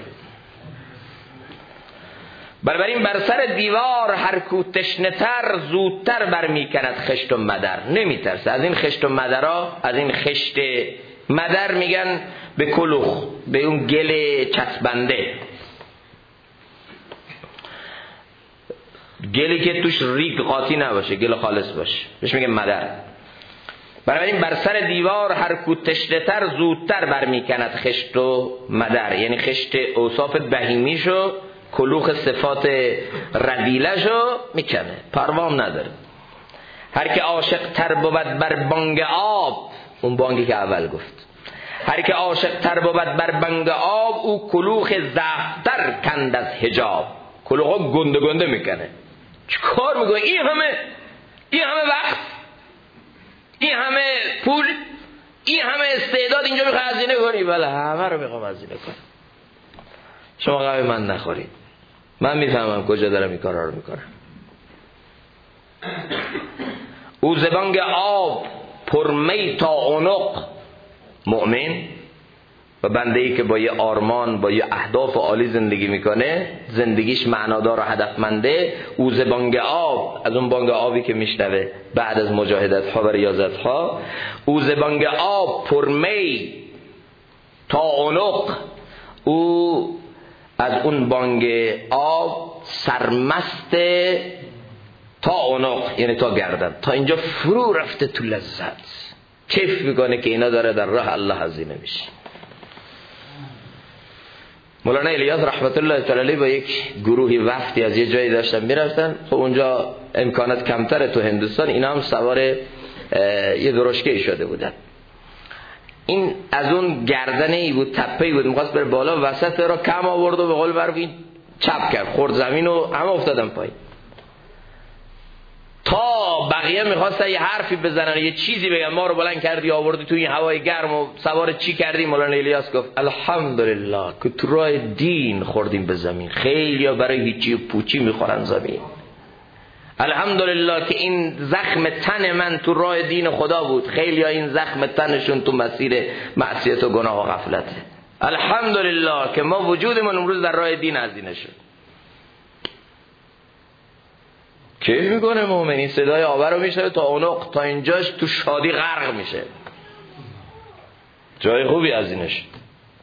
بنابراین بر سر دیوار هر کو تشنه‌تر زودتر برمیکند خشت و مدر. نمیترسه از این خشت و مدرها، از این خشت مدر میگن به کلوخ، به اون گل چسبنده، گلی که توش ریگ قاطی نباشه، گل خالص باشه، بهش میگن مدر. بنابراین بر سر دیوار هر کو تشنه‌تر زودتر برمیکند خشت و مدر، یعنی خشت اوصاف بهیمیشو، کلوخ صفات رذیله‌شو میکنه، پروام نداره. هر که عاشق تر بود بر بانگ آب، اون بانگی که اول گفت، هر که عاشق تر بود بر بانگ آب، او کلوخ ضعفتر کند از حجاب. کلوخا گنده گنده میکنه. چه کار میکنه؟ این همه وقت، این همه پول، این همه استعداد اینجا میخوای هزینه کنی؟ بله همه رو میخوام هزینه کنم. شما قوی من نخورید، من میفهمم کجا دارم این کارا رو میکنم. او زبانگ آب پرمی تا عنق، مؤمن و بنده‌ای که با یه آرمان، با یه اهداف عالی زندگی میکنه، زندگیش معنادار و هدفمنده، او زبانگ آب، از اون بانگ آبی که میشنوه بعد از مجاهدت ها و ریاضت ها، او زبانگ آب پرمی تا عنق، او از اون بانگ آب سرمست تا عنق، یعنی تا گردن، تا اینجا فرو رفته تو لذت، کیف میکنه که اینا داره در راه الله هزینه میشه. مولانا الیاس رحمت الله تعالی علیه با یک گروهی وفدی از یه جایی داشتن میرفتن، خب اونجا امکانات کمتره تو هندوستان، اینا هم سوار یه درشکه‌ای شده بودن. این از اون گردنه‌ای بود، تپه‌ای بود، می‌خواست بره بالا، وسط را کم آورد و به قول معروف این چپ کرد، خورد زمین و همه افتادن پایین. تا بقیه می‌خواستن یه حرفی بزنن، یه چیزی بگن، ما رو بلند کردی آوردی تو این هوای گرم و سوار چی کردی؟ مولانا الیاس گفت الحمدلله که تو راه دین خوردیم به زمین، خیلی‌ها برای هیچی و پوچی می‌خورن زمین. الحمدلله که این زخم تن من تو راه دین خدا بود، خیلی ها این زخم تنشون تو مسیر معصیت و گناه و غفلته. الحمدلله که ما وجودمون امروز در راه دین هزینه شد. کیف میکنه مومنی، صدای آور رو میشه تا عنق، تا اینجاش تو شادی غرق میشه، جای خوبی هزینه شد.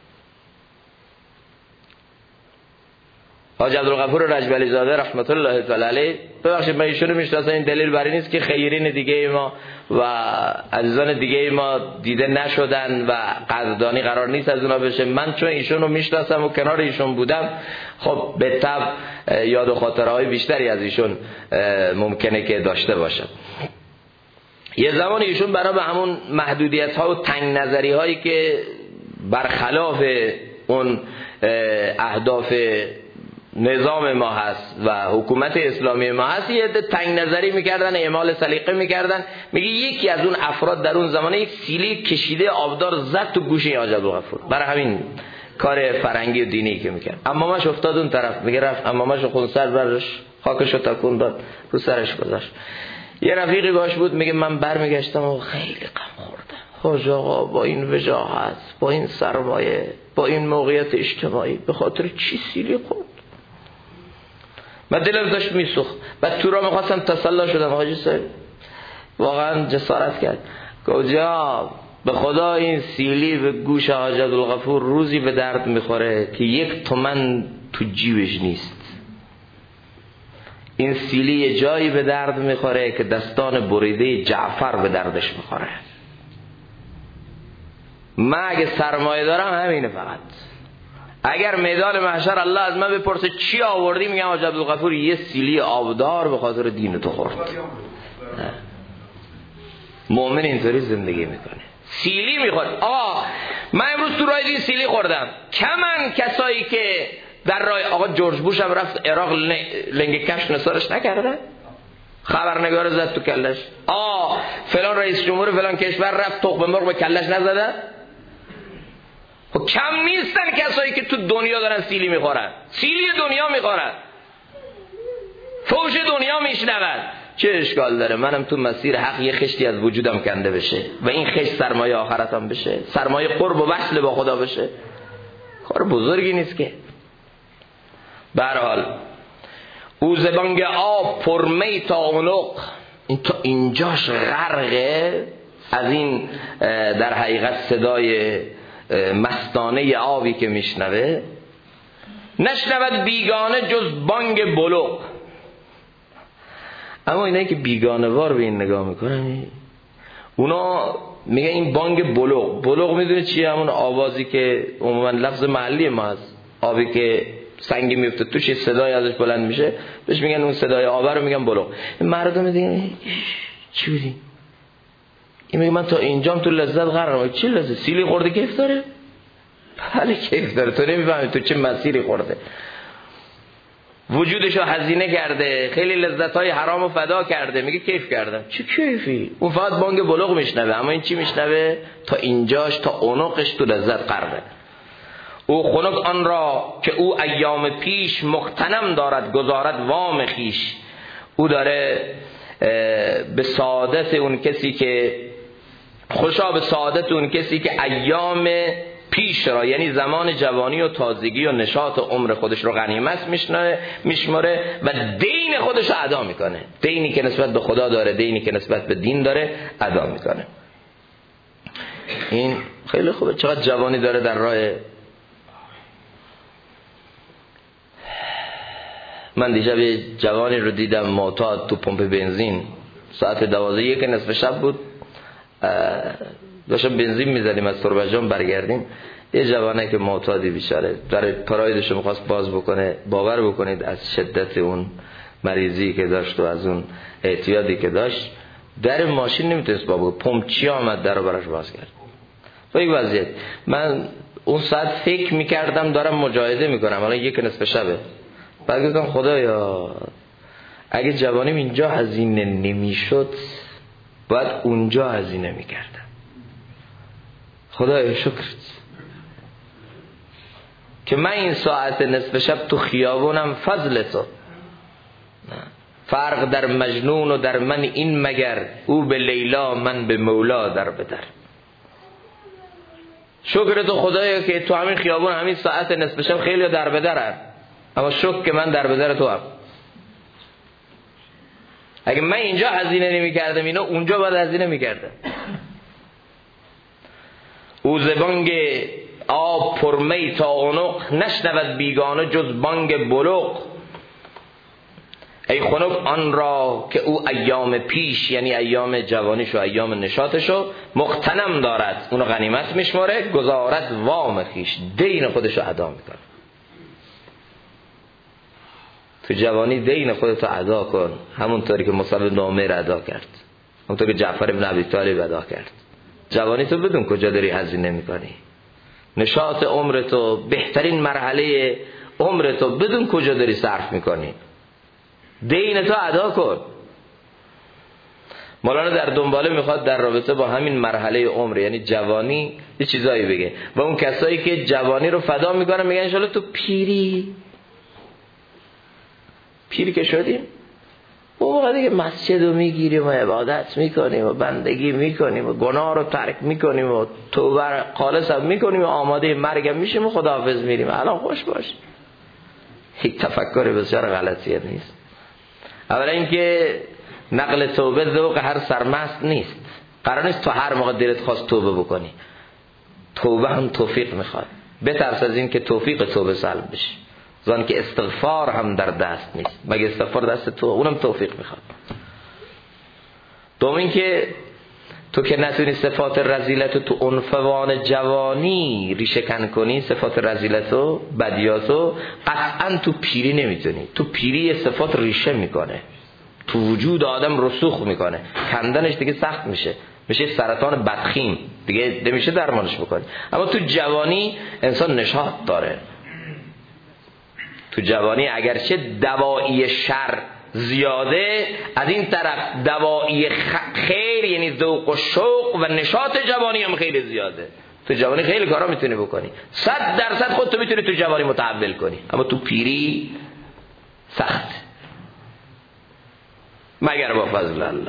حاج عبدالغفور رجبلی زاده رحمت الله تعالی علیه، ببخشید من ایشونو میشناسم، این دلیل بر این نیست که خیرین دیگه ما و عزیزان دیگه ما دیده نشدن و قدردانی قرار نیست از اونا بشه. من چون ایشونو میشناسم و کنار ایشون بودم، خب به طبع یاد و خاطره های بیشتری از ایشون ممکنه که داشته باشم. یه زمان ایشون برای به همون محدودیت ها و تنگ نظری هایی که برخلاف اون اهداف نظام ما هست و حکومت اسلامی ما هست، یه تنگ نظری میکردن، اعمال سلیقه میکردن. میگه یکی از اون افراد در اون زمانه یک سیلی کشیده آبدار زد تو گوشه حاج عبدالغفور، برای همین کار فرنگی و دینی که میکرد. امامش افتاد اون طرف، میگه رفت امامش خونسر برش خاکشو تکون داد، رو سرش گذاشت. یه رفیقی باش بود، میگه من برمیگشتم و خیلی غم خوردم. حاج آقا با این وجاهت، با این سرمایه، با این موقعیت اجتماعی، به خاطر چی سیلی خورد؟ من دلم داشت میسوخت. بعد تو را میخواستم تسلا شدم، حاجی صاحب واقعا جسارت کرد، کجا به خدا این سیلی به گوش حاج عبدالغفور روزی به درد میخوره که 1 تومن تو جیبش نیست. این سیلی یه جایی به درد میخوره که دستان بریده جعفر به دردش میخوره. من اگه سرمایه دارم همینه فقط. اگر میدان محشر الله از من بپرسه چی آوردی، میگم حاج عبدالغفور یه سیلی آبدار به خاطر دین تو خورد. مؤمن اینطوری زندگی میکنه، سیلی میخورد. من امروز تو راه دین سیلی خوردم. کمن کسایی که در راه آقا جورج بوش هم رفت عراق لنگ کفش نثارش نکرده، خبرنگار زد تو کلش. فلان رئیس جمهور فلان کشور رفت تخم مرغ به کلش نزده. کم نیستن کسایی که تو دنیا دارن سیلی میخورن، سیلی دنیا میخورن، فوش دنیا میشنون. چه اشکال داره منم تو مسیر حق یه خشتی از وجودم کنده بشه و این خشت سرمایه آخرتم بشه، سرمایه قرب و وصل با خدا بشه؟ کار بزرگی نیست که. به هر حال او زبانگ آب پرمی تا عنق، این تا اینجاش غرقه از این در حقیقت صدای مستانه آبی که میشنوه. نشنود بیگانه جز بانگ بلوغ. اما اینایی که بیگانه وار به این نگاه میکنن، اونا میگه این بانگ بلوغ میدونه چیه؟ همون آوازی که عموما لفظ محلی ما هست، آبی که سنگی میفته توش صدای ازش بلند میشه، بهش میگن اون صدای آب رو میگن بلوغ. مردم دیگه چی بودی؟ این میگه من تا اینجام تو لذت غرقم. چی لذت؟ سیلی خورده کیف داره؟ بله کیف داره، تو نمیفهمی تو چه مسیری خورده. وجودشو هزینه کرده، خیلی لذت‌های حرامو فدا کرده، میگه کیف کردم. چه کیفی؟ اون فقط بانگ بلوغ میشنوه، اما این چی میشنوه؟ تا اینجاش، تا عنقش تو لذت غرقه. او خنک آن را که او ایام پیش مغتنم دارد گزارد وام خیش. او داره به سعادت اون کسی که خوشا به سعادت اون کسی که ایام پیش را، یعنی زمان جوانی و تازگی و نشاط و عمر خودش رو غنیمت میشماره و دین خودش رو ادا میکنه. دینی که نسبت به خدا داره، دینی که نسبت به دین داره ادا میکنه. این خیلی خوبه. چقدر جوانی داره در راه. من دیشب یه جوانی رو دیدم معتاد تو پمپ بنزین، ساعت 12 که نصف شب بود، داشتم بنزین میزدیم از تربجان برگردیم. یه جوانه که معتادی بیچاره در پرایدشو میخواست باز بکنه. باور بکنید از شدت اون مریضی که داشت و از اون اعتیادی که داشت، در ماشین نمیتونست باز بکنه. پمپچی آمد در رو براش باز کرد. با این وضعیت من اون ساعت فکر میکردم دارم مجاهده میکنم، الان 1 نصف شبه. بعد گفتم خدایا اگه جوانیم اینجا هزینه نمیشد، باید اونجا هزینه میکردم. خدایا شکرت که من این ساعت نصف شب تو خیابونم، فضل تو. فرق در مجنون و در من این مگر، او به لیلا من به مولا در بدر. شکر تو خدایا که تو همین خیابون همین ساعت نصف شب خیلی در بدرن، اما شکر که من در بدر تو هم. اگه من اینجا هزینه نمی کردم اینا اونجا باید هزینه می کردم. او زبانگ آب پرمی تا عنق، نشنود بیگانه جز بانگ بلوغ. ای خنک آن را که او ایام پیش، یعنی ایام جوانیشو ایام نشاطشو مغتنم دارد، اونو غنیمت میشماره، گزارد وام خیش، دین خودشو ادا میکنه. تو جوانی دین خودتو ادا کن، همونطوری که مصعب بن عمر ادا کرد، همونطوری که جعفر بن ابی طالب ادا کرد. جوانی تو بدون کجا داری هزینه میکنی، نشاط عمرتو، بهترین مرحله عمرتو بدون کجا داری صرف میکنی، دین تو ادا کن. مولانا در دنباله میخواد در رابطه با همین مرحله عمر یعنی جوانی یه چیزایی بگه و اون کسایی که جوانی رو فدا میکنن میگن انشالله تو پیری که شدیم اون موقع دیگه مسجد رو میگیریم و عبادت میکنیم و بندگی میکنیم و گناه رو ترک میکنیم و توبه خالص هم میکنیم و آماده مرگ هم میشیم و خداحافظ میریم. الان خوش باش. هیچ تفکر بسیار غلطیه نیست. اولا اینکه نقل توبه ذوق هر سرمست نیست. قرار نیست تو هر موقع دلت خواست توبه بکنی. توبه هم توفیق میخواد. بترس از این که توفیق توبه سلب بشه. زان که استغفار هم در دست نیست. مگه استغفار دست تو؟ اونم توفیق میخواد. دوم این که تو که نتونی صفات رذیلتو تو عنفوان جوانی ریشه کن کنی، صفات رذیلتو بدیاتو قطعا تو پیری نمیتونی. تو پیری صفات ریشه میکنه، تو وجود آدم رسوخ میکنه، کندنش دیگه سخت میشه سرطان بدخیم، دیگه نمیشه درمانش بکنی. اما تو جوانی انسان نشاط داره. تو جوانی اگرچه دوایی شر زیاده، از این طرف دوایی خیر یعنی ذوق و شوق و نشاط جوانی هم خیلی زیاده. تو جوانی خیلی کارا میتونی بکنی، 100% خودتو میتونی تو جوانی متحول کنی، اما تو پیری سخت، مگر با فضل الله.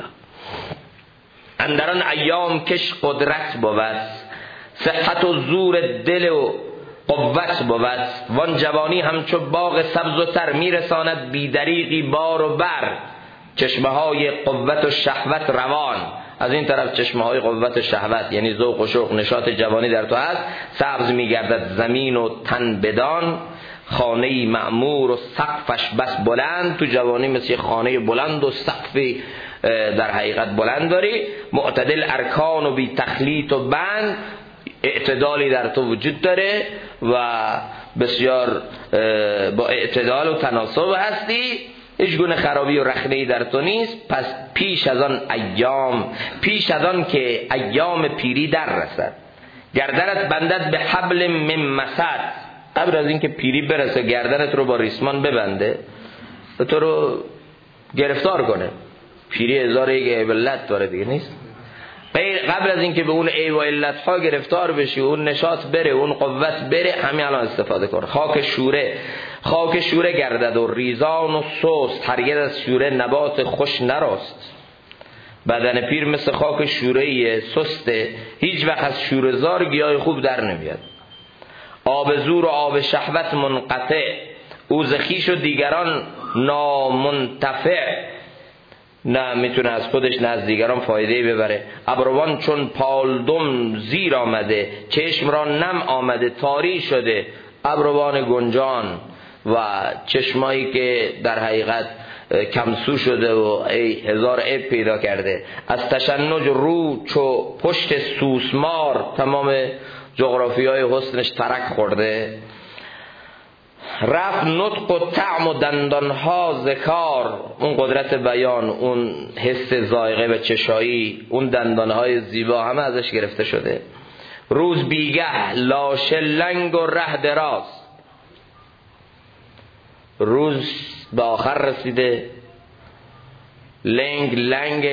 اندران ایام کش قدرت بود، صحت و زور دل و قوت بود، وان جوانی همچو باغ سبز و تر میرساند بیدریقی بار و بر. چشمه های قوت و شهوت روان، از این طرف چشمه های قوت و شهوت یعنی ذوق و شوق نشاط جوانی در تو هست، سبز میگردد زمین و تن بدان. خانه معمور و سقفش بس بلند، تو جوانی مثل خانه بلند و سقفی در حقیقت بلند داری. معتدل ارکان و بی تخلیط و بند، اعتدالی در تو وجود داره و بسیار با اعتدال و تناسب هستی، هیچ گونه خرابی و رخنه‌ای در تو نیست. پس پیش از آن که ایام پیری در رسد، گردنت بندد به حبل من مسد. قبل از این که پیری برسه گردنت رو با ریسمان ببنده و تو رو گرفتار کنه. پیری هزار یک علت داره دیگه نیست. قبل از این که به اون عیب و علت ها گرفتار بشی، اون نشاط بره، اون قوت بره، همین الان استفاده کن. خاک شوره گردد و ریزان و سست، هرگز از شوره نبات خوش نرست. بدن پیر مثل خاک شوره سسته، هیچ وقت از شوره‌زار گیاه خوب در نمیاد. آب زور و آب شهوت منقطع، او ز خویش و دیگران نامنتفع. نه میتونه از خودش نه از دیگران فایده ببره. ابروان چون پالدم زیر آمده، چشم را نم آمده تاری شده. ابروان گنجان و چشمایی که در حقیقت کمسو شده و هزار عیب پیدا کرده. از تشنج رو چو پشت سوسمار، تمام جغرافیای حسنش ترک خورده. رفت نطق و طعم و دندانها ذکار، اون قدرت بیان، اون حس ذائقه و چشایی، اون دندانهای زیبا همه ازش گرفته شده. روز بیگه لاشه لنگ و ره دراز، روز به آخر رسیده، لنگ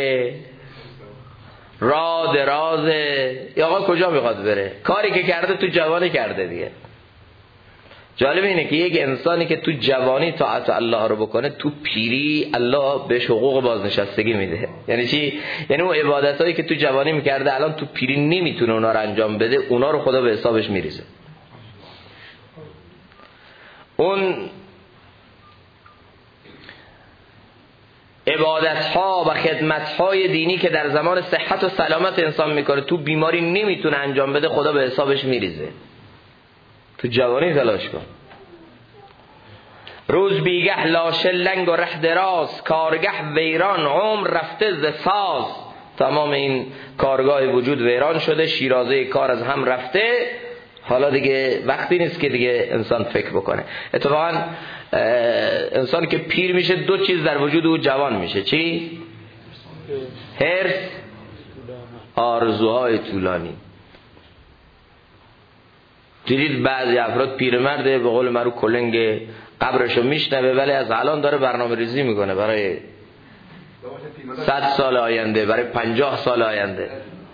راه درازه. یا آقا کجا میخواد بره؟ کاری که کرده تو جوانی کرده دیگه. جالب اینه که یک انسانی که تو جوانی طاعت الله رو بکنه، تو پیری الله بهش حقوق بازنشستگی میده. یعنی چی؟ یعنی اون عبادتایی که تو جوانی میکرده الان تو پیری نمیتونه اونا رو انجام بده، اونا رو خدا به حسابش میریزه. اون عبادت‌ها و خدمت‌های دینی که در زمان صحت و سلامت انسان میکنه، تو بیماری نمیتونه انجام بده، خدا به حسابش میریزه. تو جوانی تلاش کن. روز بیگه لاشه لنگ و ره دراز، کارگه ویران عمر رفته ز ساز. تمام این کارگاه وجود ویران شده، شیرازه کار از هم رفته، حالا دیگه وقتی نیست که دیگه انسان فکر بکنه. اتفاقا انسان که پیر میشه دو چیز در وجود او جوان میشه. چی؟ حرص، آرزوهای طولانی. دیدید بعضی افراد پیرمرده به قول معروف کلنگ قبرشو میشنوه، ولی از الان داره برنامه ریزی میکنه برای 100 سال آینده، برای 50 سال آینده.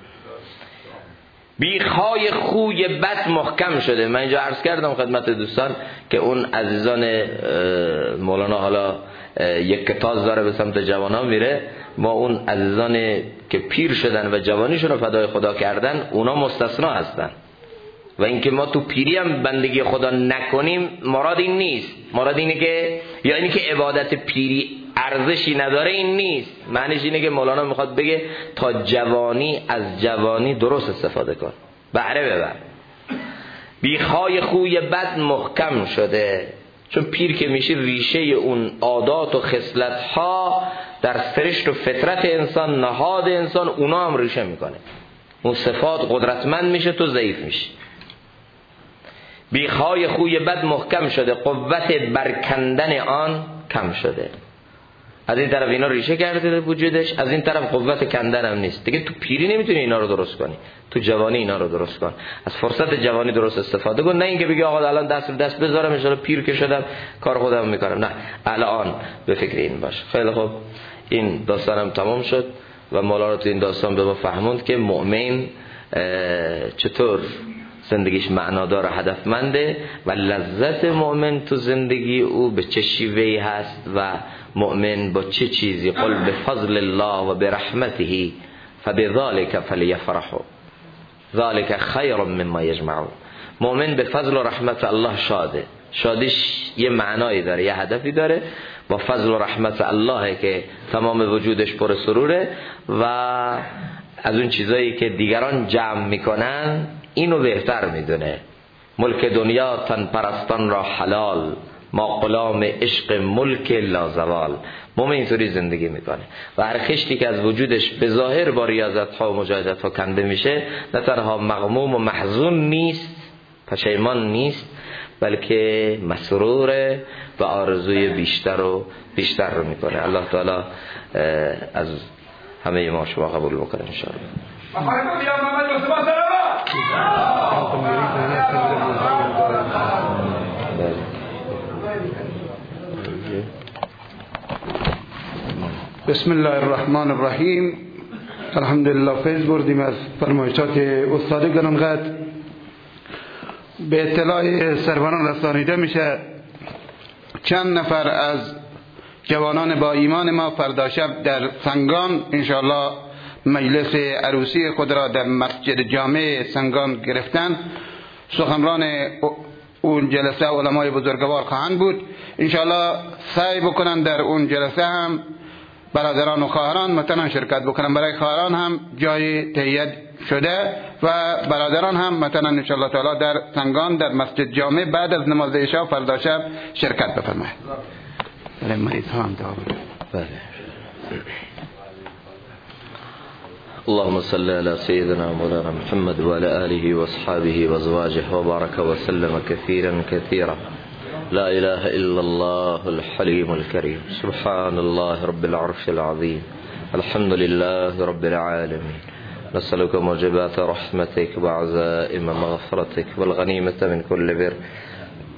بیخهای خوی بد محکم شده. من اینجا عرض کردم خدمت دوستان که اون عزیزان مولانا حالا یک کتاز داره به سمت جوانان میره، ما اون عزیزان که پیر شدن و جوانیشون رو فدای خدا کردن اونا مستثنا هستن. و اینکه ما تو پیری هم بندگی خدا نکنیم مراد این نیست. مراد اینه که یا اینی که عبادت پیری ارزشی نداره این نیست. معنیش اینه که مولانا میخواد بگه تا جوانی از جوانی درست استفاده کن، بهره ببر. بیخهای خوی بد محکم شده، چون پیر که میشه ریشه اون عادات و خصلت‌ها در سرشت و فطرت انسان، نهاد انسان، اونا هم ریشه میکنه. اون صفات قدرتمند میشه، تو ضعیف میشه. بیخهای خوی بد محکم شده، قوت برکندن آن کم شده. از این طرف اینا ریشه کرده وجودش، از این طرف قوت کندن هم نیست. دیگه تو پیری نمیتونی اینا رو درست کنی، تو جوانی اینا رو درست کن. از فرصت جوانی درست استفاده کن، نه اینکه بگی آقا الان دست رو دست بذارم ان شاءالله پیر که شدم کار خودم میکنم. نه، الان به فکر این باش. خیلی خوب، این داستانم تمام شد و مولانا تو این داستان به ما فهموند که مؤمن چطور زندگیش معنادار و هدفمنده و لذت مؤمن تو زندگی او به چه شیوهی هست و مؤمن با چه چیزی. قل بفضل الله و برحمته فبذلك فلیفرحوا ذلك خیر مما یجمعون. مؤمن به فضل و رحمت الله شاده. شادیش یه معنایی داره، یه هدفی داره. با فضل و رحمت الله که تمام وجودش پر سروره و از اون چیزایی که دیگران جمع میکنن اینو بهتر میدونه. ملک دنیا تن پرستان را حلال، ما غلام عشق ملک لازوال. مومن اینطوری زندگی میکنه و هر خشتی که از وجودش به ظاهر با ریاضت ها و مجاهدت ها کنده میشه، نه تنها مغموم و محزون نیست، پشیمان نیست، بلکه مسرور و آرزوی بیشتر و بیشتر رو میکنه. الله تعالی از همه ما شما قبول بکنه ان شاء الله. بسم الله الرحمن الرحیم. الحمدلله فیض بردیم از فرمایشات استاد گرامی‌قدر. به اطلاع سروران رسانیده میشه چند نفر از جوانان با ایمان ما فردا شب در سنگان انشاءالله مجلس عروسی خود را در مسجد جامع سنگان گرفتن. سخنران اون جلسه علمای بزرگوار خواهند بود. انشاءالله سعی بکنن در اون جلسه هم برادران و خواهران مثلا شرکت بکنن. برای خواهران هم جای تهیه شده و برادران هم مثلا انشاءالله تعالی در سنگان در مسجد جامع بعد از نماز عشاء فردا شب شرکت بفرمایید. برای مریض ها هم دعا بله. اللهم صل على سيدنا مولانا محمد وعلى آله واصحابه وازواجه وبارك وسلم كثيرا كثيرا. لا إله إلا الله الحليم الكريم. سبحان الله رب العرش العظيم. الحمد لله رب العالمين. نسألك موجبات رحمتك وعزائم مغفرتك والغنيمة من كل بر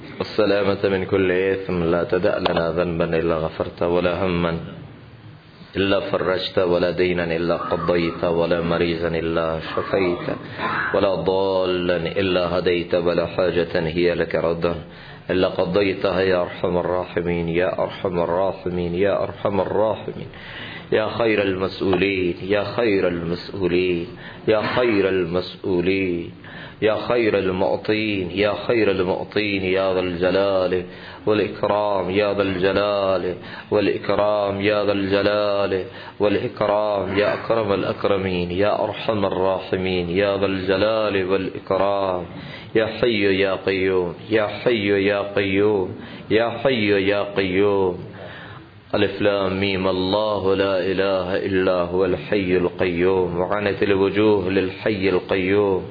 والسلامة من كل إثم. لا تدع لنا ذنبا إلا غفرته ولا هما إلا فرجت ولا دينا إلا قضيت ولا مريضا إلا شفيت ولا ضالا إلا هديت ولا حاجة هي لك ردا إلا قضيتها يا أرحم الراحمين يا أرحم الراحمين يا أرحم الراحمين يا خير المسؤولين يا خير المسؤولين يا خير المسؤولين يا خير المعطين يا خير المعطين يا ذا الجلال والإكرام يا ذا الجلال والإكرام يا ذا الجلال والإكرام يا أكرم الأكرمين يا أرحم الراحمين يا ذا الجلال والإكرام يا حي يا قيوم يا حي يا قيوم يا حي يا قيوم. ألف لام ميم الله لا إله إلا هو الحي القيوم وعنت الوجوه للحي القيوم.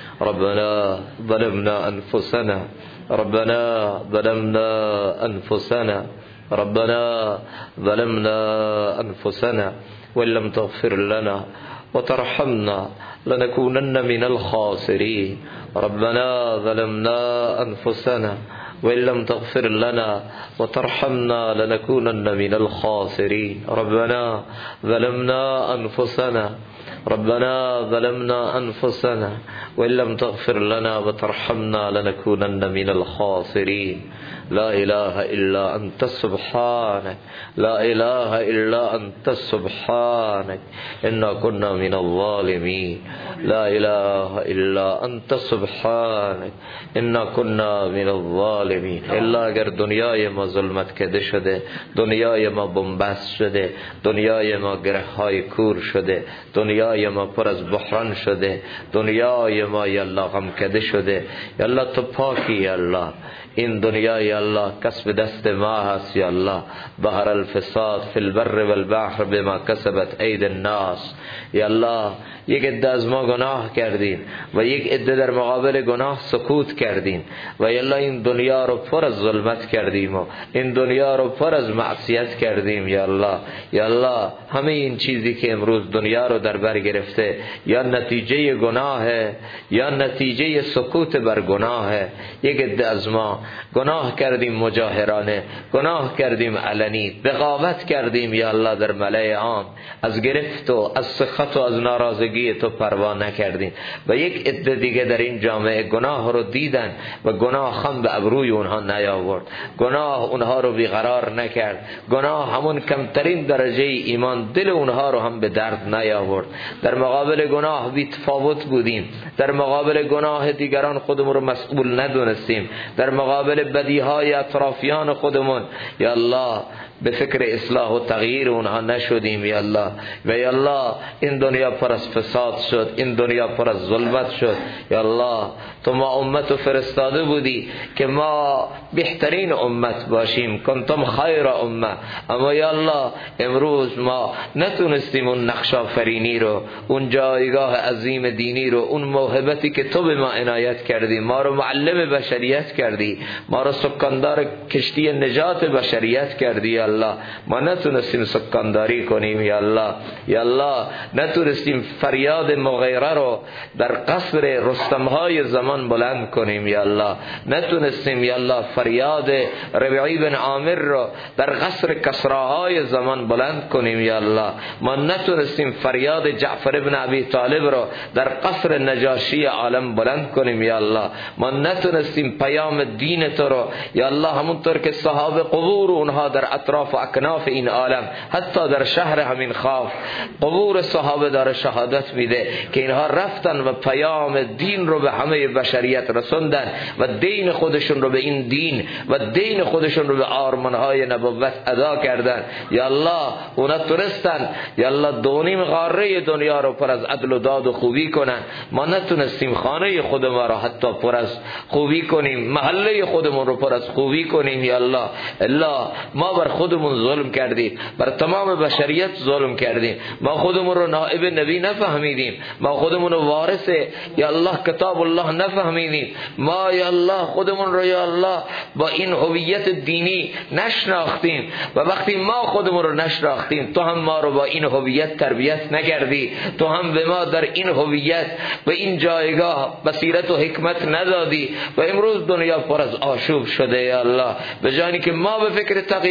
ربنا ظلمنا أنفسنا ربنا ظلمنا أنفسنا ربنا ظلمنا أنفسنا وإن لم تغفر لنا وترحمنا لنكونن من الخاسرين. ربنا ظلمنا أنفسنا وإن لم تغفر لنا وترحمنا لنكونن من الخاسرين. ربنا ظلمنا أنفسنا ربنا ظلمنا أنفسنا وإن لم تغفر لنا وترحمنا لنكونن من الخاسرين. لا إله إلا أنت سبحانك لا إله إلا أنت سبحانك إنا كنا من الظالمين. لا إله إلا أنت سبحانك إنا كنا من الظالمين. إلا اگر دنیای ما ظلمت کده شده، دنیای ما بنبست شده، دنیای ما گره های کور شده، دنیای ما پر از بحران شده، دنیای ما یا الله غم کده شده، یا الله تو پاکی یا الله. این دنیا یا الله کسب دست ما هست یا الله. بحر الفساد فی البر والبحر بما کسبت اید الناس. یا الله یک عده از ما گناه کردین و یک عده در مقابل گناه سکوت کردین و یا الله این دنیا رو پر از ظلمت کردیم و این دنیا رو پر از معصیت کردیم یا الله. یا الله همه این چیزی که امروز دنیا رو در بر گرفته یا نتیجه گناهه یا نتیجه سکوت بر گناهه. یک عده از ما گناه کردیم مجاهرانه، گناه کردیم علنی، بغاوت کردیم یا الله در ملأ عام، از گرفت و از سخط و از ناراضگی تو پروا نکردیم و یک عده دیگه در این جامعه گناه رو دیدن و گناه خم به ابروی اونها نیاورد، گناه اونها رو بیقرار نکرد، گناه همون کمترین درجه ایمان دل اونها رو هم به درد نیاورد. در مقابل گناه بی تفاوت بودیم، در مقابل گناه دیگران خودمون رو مسئول ندونستیم، در مقابل بدیهای اطرافیان خودمون یا الله به فکر اصلاح و تغییر اونها نشدیم یا الله. و یا الله این دنیا پر از فساد شد، این دنیا پر از ظلمت شد یا الله. تو ما امت فرستاده بودی که ما بهترین امت باشیم، کنتم خیر امه، اما یا الله امروز ما نتونستیم اون نقش آفرینی رو، اون جایگاه عظیم دینی رو، اون موهبتی که تو به ما عنایت کردی، ما رو معلم بشریت کردی، ما رو سکاندار کشتی نجات بشریت کردی یا الله. ما نتونستیم سکانداری کنیم یا الله. یا الله نتونستیم فریاد مغیره رو در قصر رستمهای زمان بلند کنیم یا الله. نتونستیم یا الله فریاد ربیعی بن عامر رو در قصر کسراهای زمان بلند کنیم یا الله. ما نتونستیم فریاد جعفر بن ابی طالب رو در قصر نجاشی عالم بلند کنیم یا الله. ما نتونستیم پیام دین تو رو یا الله همونطور که صحابه قبور اونها در اطراف و اکناف این عالم، حتی در شهر همین خاف قبور صحابه داره شهادت میده که اینها رفتن و پیام دین رو به همه بشریت رسوندن و دین خودشون رو به این دین و دین خودشون رو به آرمانهای نبوت ادا کردن یا الله. اونا تونستن یا الله 2.5 قاره دنیا رو پر از عدل و داد و خوبی کنن. ما نتونستیم خانه خودمون رو حتی پر از خوبی کنیم، محله خودمون رو پر از خوبی کنیم یا الله. الا ما بر خودمون ظلم کردیم، بر تمام بشریت ظلم کردیم. ما خودمون رو نائب نبی نفهمیدیم، ما خودمون رو وارث یا الله کتاب الله نفهمیدیم، ما یا الله خودمون رو یا الله با این هویت دینی نشناختیم و وقتی ما خودمون رو نشناختیم تو هم ما رو با این هویت تربیت نکردی، تو هم به ما در این هویت و این جایگاه بصیرت و حکمت ندادی و امروز دنیا پر از آشوب شده یا الله. به جایی که ما به فکر تغییر بشیم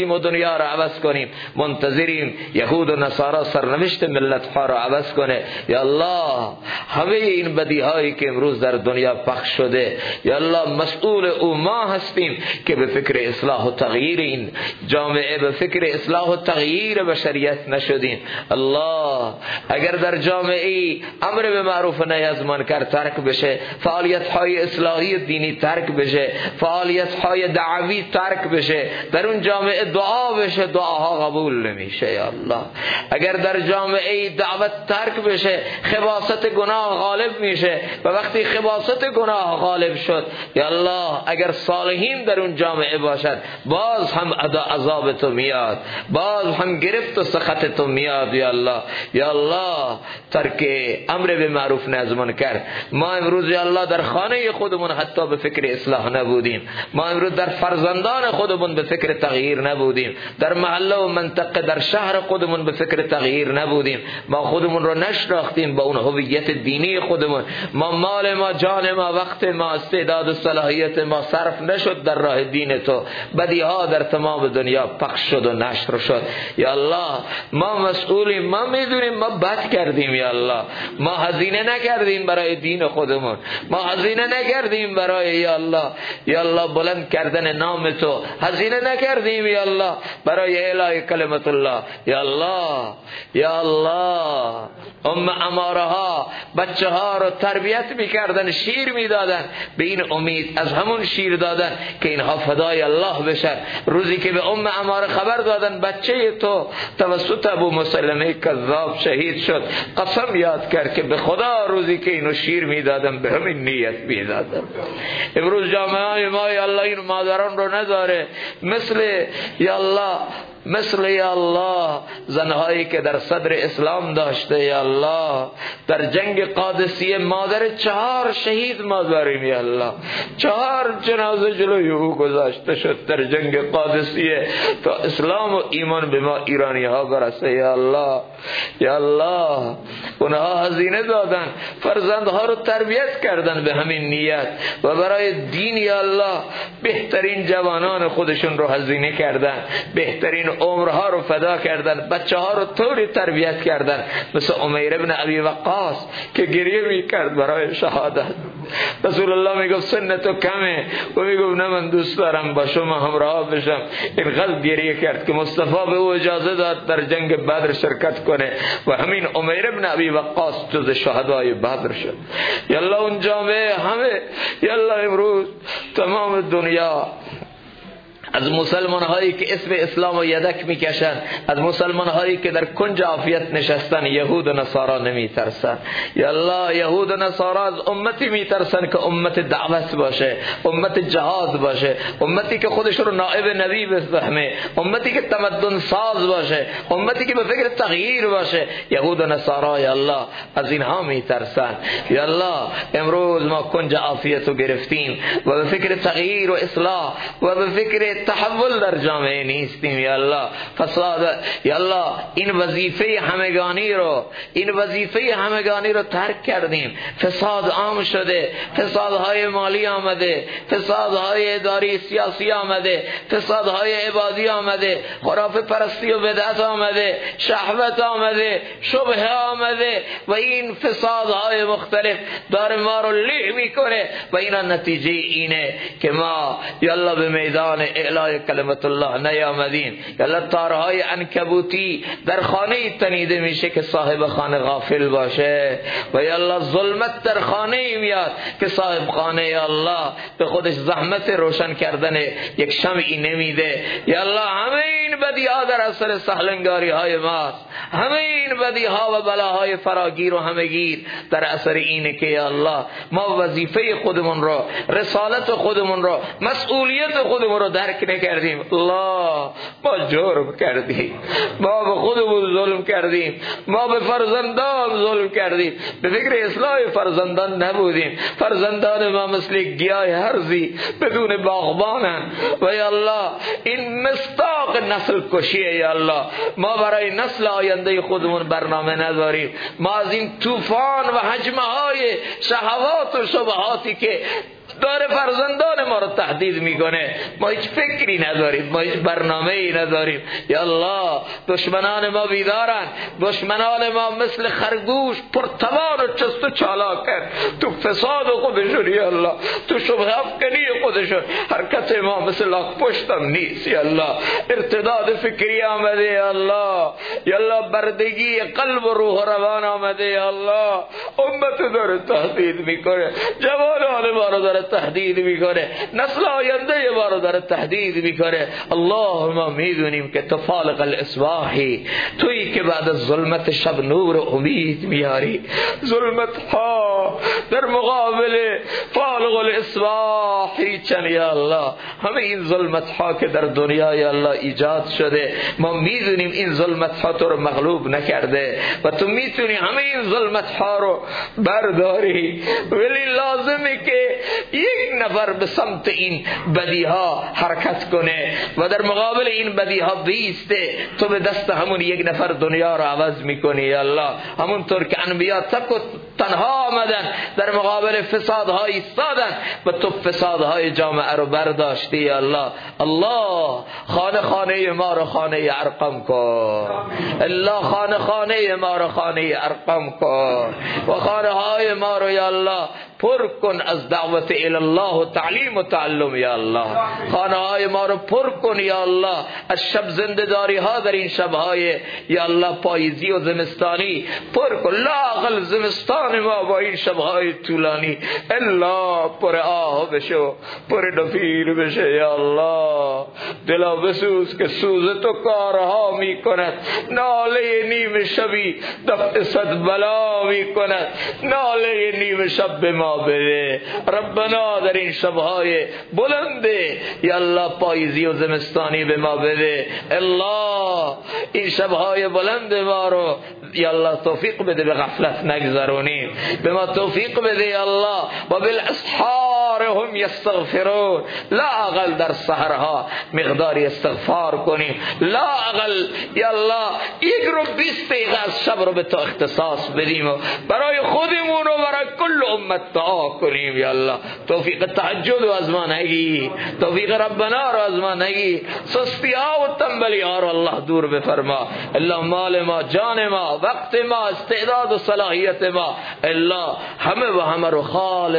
کنیم و دنیا را عوض کنیم، منتظریم یهود و نصارا سرنوشت ملت ها را عوض کنه. یا الله همه این بدی هایی که امروز در دنیا پخش شده، یا الله مسئول او ما هستیم که به فکر اصلاح و تغییر این جامعه، به فکر اصلاح و تغییر بشریت نشدیم. الله اگر در جامعه امر به معروف و نهی از منکر ترک بشه، فعالیت های اصلاحی دینی ترک بشه، فعالیت های دعوی ترک بشه، در اون جامعه دعا بشه، دعاها قبول نمیشه. یا الله اگر در جامعه دعوت ترک بشه، خباثت گناه غالب میشه و وقتی خباثت گناه غالب شد، یا الله اگر صالحین در اون جامعه باشد، باز هم عذاب تو میاد، باز هم گرفت و سخط تو میاد. یا الله یا الله ترک امر به معروف نهی از منکر. ما امروز یا الله در خانه خودمون حتی به فکر اصلاح نبودیم، ما امروز در فرزندان خودمون به فکر تغییر نبودیم، در محله و منطقه در شهر خودمون به فکر تغییر نبودیم، ما خودمون رو نشناختیم با اون هویت دینی خودمون، ما مال ما، جان ما، وقت ما، استعداد و صلاحیت ما صرف نشد در راه دین تو، بدیها در تمام دنیا پخش شد و نشر شد. یا الله ما مسئولیم، ما میدونیم ما بد کردیم. یا الله ما هزینه نکردیم برای دین خودمون، ما هزینه نکردیم برای یا الله بلند کردن نام تو، هزینه نکردیم یا الله برای اعلای کلمت الله. یا الله عماره ها بچه ها رو تربیت میکردن، شیر میدادن، به این امید از همون شیر دادن که اینها فدای الله بشن. روزی که به عماره خبر دادن بچه تو توسط ابو مسلمه کذاب شهید شد، قسم یاد کرد که به خدا روزی که اینو شیر میدادم به همین نیت میدادم. امروز جامعه ما یا الله این مادران رو نداره، مثل یا الله زنهایی که در صدر اسلام داشته. یا الله در جنگ قادسیه مادر 4 شهید ما داریم. یا الله 4 جنازه جلوی او گذاشته شد در جنگ قادسیه تا اسلام و ایمان به ما ایرانی ها برسه. یا الله اونها هزینه دادن، فرزندها رو تربیت کردن به همین نیت و برای دین. یا الله بهترین جوانان خودشون رو هزینه کردن، بهترین عمرها رو فدا کردن، بچه ها رو طوری تربیت کردن مثل عمیر ابن ابی وقاص که گریه میکرد برای شهادت. رسول الله میگفت سن تو کمه و میگفت نه من دوست دارم با شما همراه بشم. اینقدر گریه کرد که مصطفی به او اجازه داد در جنگ بدر شرکت کنه و همین عمیر ابن ابی وقاص جز شهدای بدر شد. یالله اون جامعه همه یالله امروز تمام دنیا از مسلمان هایی که اسم اسلام و یدک میکشن، از مسلمان هایی که در کنج عافیت نشستن، یهود و نصارا نمیترسن. یا الله یهود و نصارا از امتی میترسن که امت دعوت باشه، امت جهاد باشه، امتی که خودش رو نائب نبی بفهمه، امتی که تمدن ساز باشه، امتی که به فکر تغییر باشه. یهود و نصارا یا الله از اینها میترسن. یا الله امروز ما کنج عافیت رو گرفتیم و به فکر تغییر و اصلاح و به فکر تحول در جامعه نیستیم. یا الله فساد، یا الله این وظیفه همگانی رو ترک کردیم. فساد عام شده، فسادهای مالی آمده، فسادهای اداری سیاسی آمده، فسادهای عبادی آمده، خرافه پرستی و بدعت آمده، شهوت آمده، شبهه آمده و این فسادهای مختلف داره ما رو له میکنه و اینا نتیجه اینه که ما یا الله به میدان اعلای کلمت الله نیامدیم. یالله تارهای عنکبوتی در خانه تنیده میشه که صاحب خانه غافل باشه و یالله ظلمت در خانه میاد که صاحب خانه یالله به خودش زحمت روشن کردن یک شمعی نمیده. یالله همه این بدیها در اثر سهلنگاری های ماست، همه این بدیها و بلاهای فراگیر و همگیر در اثر اینه که یالله ما وظیفه خودمون رو، رسالت خودمون رو، مسئولیت خودمون رو درک نکردیم. الله ما جرم کردیم، ما به خودمون ظلم کردیم، ما به فرزندان ظلم کردیم، به فکر اصلاح فرزندان نبودیم. فرزندان ما مثل گیاه هرزی بدون باغبانن و یا الله این مصداق نسل کشیه. یا الله ما برای نسل آینده خودمون برنامه نداریم. ما از این طوفان و هجمه های شهوات و شبهاتی که داره فرزندان ما رو تهدید میکنه، ما هیچ فکری نداریم، ما هیچ برنامه‌ای نداریم. یا الله دشمنان ما بیدارن، دشمنان ما مثل خرگوش پرتوان و چست و چالاکن، تو فساد خودشون یا الله، تو شبه افکنی خودشون. حرکت ما مثل لاک پشتم نیست یا الله، ارتداد فکری آمده یا الله، یا الله بردگی قلب و روح و روان آمده یا الله. امت داره تهدید میکنه، جوانان ما رو داره تهدید میکنه، نسل آینده ما رو داره تهدید میکنه. الله ما میدونیم که تو فالق الاصباحی، تویی که بعد از ظلمت شب نور و امید میاری. ظلمت ها در مقابل فالق الاصباحی چن یا الله. همه این ظلمت ها که در دنیا یا الله ایجاد شده، ما میدونیم این ظلمت ها تو رو مغلوب نکرده و تو میتونی همه این ظلمت ها رو برداری، ولی لازمه که یک نفر به سمت این بدی ها حرکت کنه و در مقابل این بدی ها بیسته. تو به دست همون یک نفر دنیا رو عوض میکنی یا الله. همونطور که انبیا تک و تنها آمدن در مقابل فسادها ایستادن و تو فسادهای جامعه رو برداشتی یا الله. الله خانه ما رو خانه ارقم کن، الله خانه ما رو خانه ارقم کن و خانه های ما رو یا الله پر کن از دعوت الله و تعلیم و تعلم یا الله. خانه های ما رو پر کن یا الله از شب زنده‌داری ها در این شبهای یا الله پاییزی و زمستانی پر کن. لااقل زمستان ما با این شبهای طولانی الا پر آه بشه، پر نفیر بشه یا الله. دلا بسوز که سوز تو کارها می کند، ناله نیم شبی دفع صد بلا می کند، ناله نیم شب به ما بده. ربنا در این شبهای بلنده یا الله پاییزی و زمستانی به ما بده. الله این شبهای بلند ما رو یا الله توفیق بده به غفلت نگذرونیم، به ما توفیق بده یا الله. و بالاسحار هم یستغفرون، لا اقل در سحرها مقداری استغفار کنیم، لا اقل یا الله یک رو 20 دقیقه از شب رو به تو اختصاص بدیم و برای خودمون و برای کل امت دعا کنیم یا الله. توفیق تهجد رو از ما نگیر، توفیق ربنا رو از ما نگیر، سستی ها و تنبلی ها رو الله دور بفرما. الله مال ما، جان ما، وقت ما، استعداد و صلاحیت ما الله همه و همه رو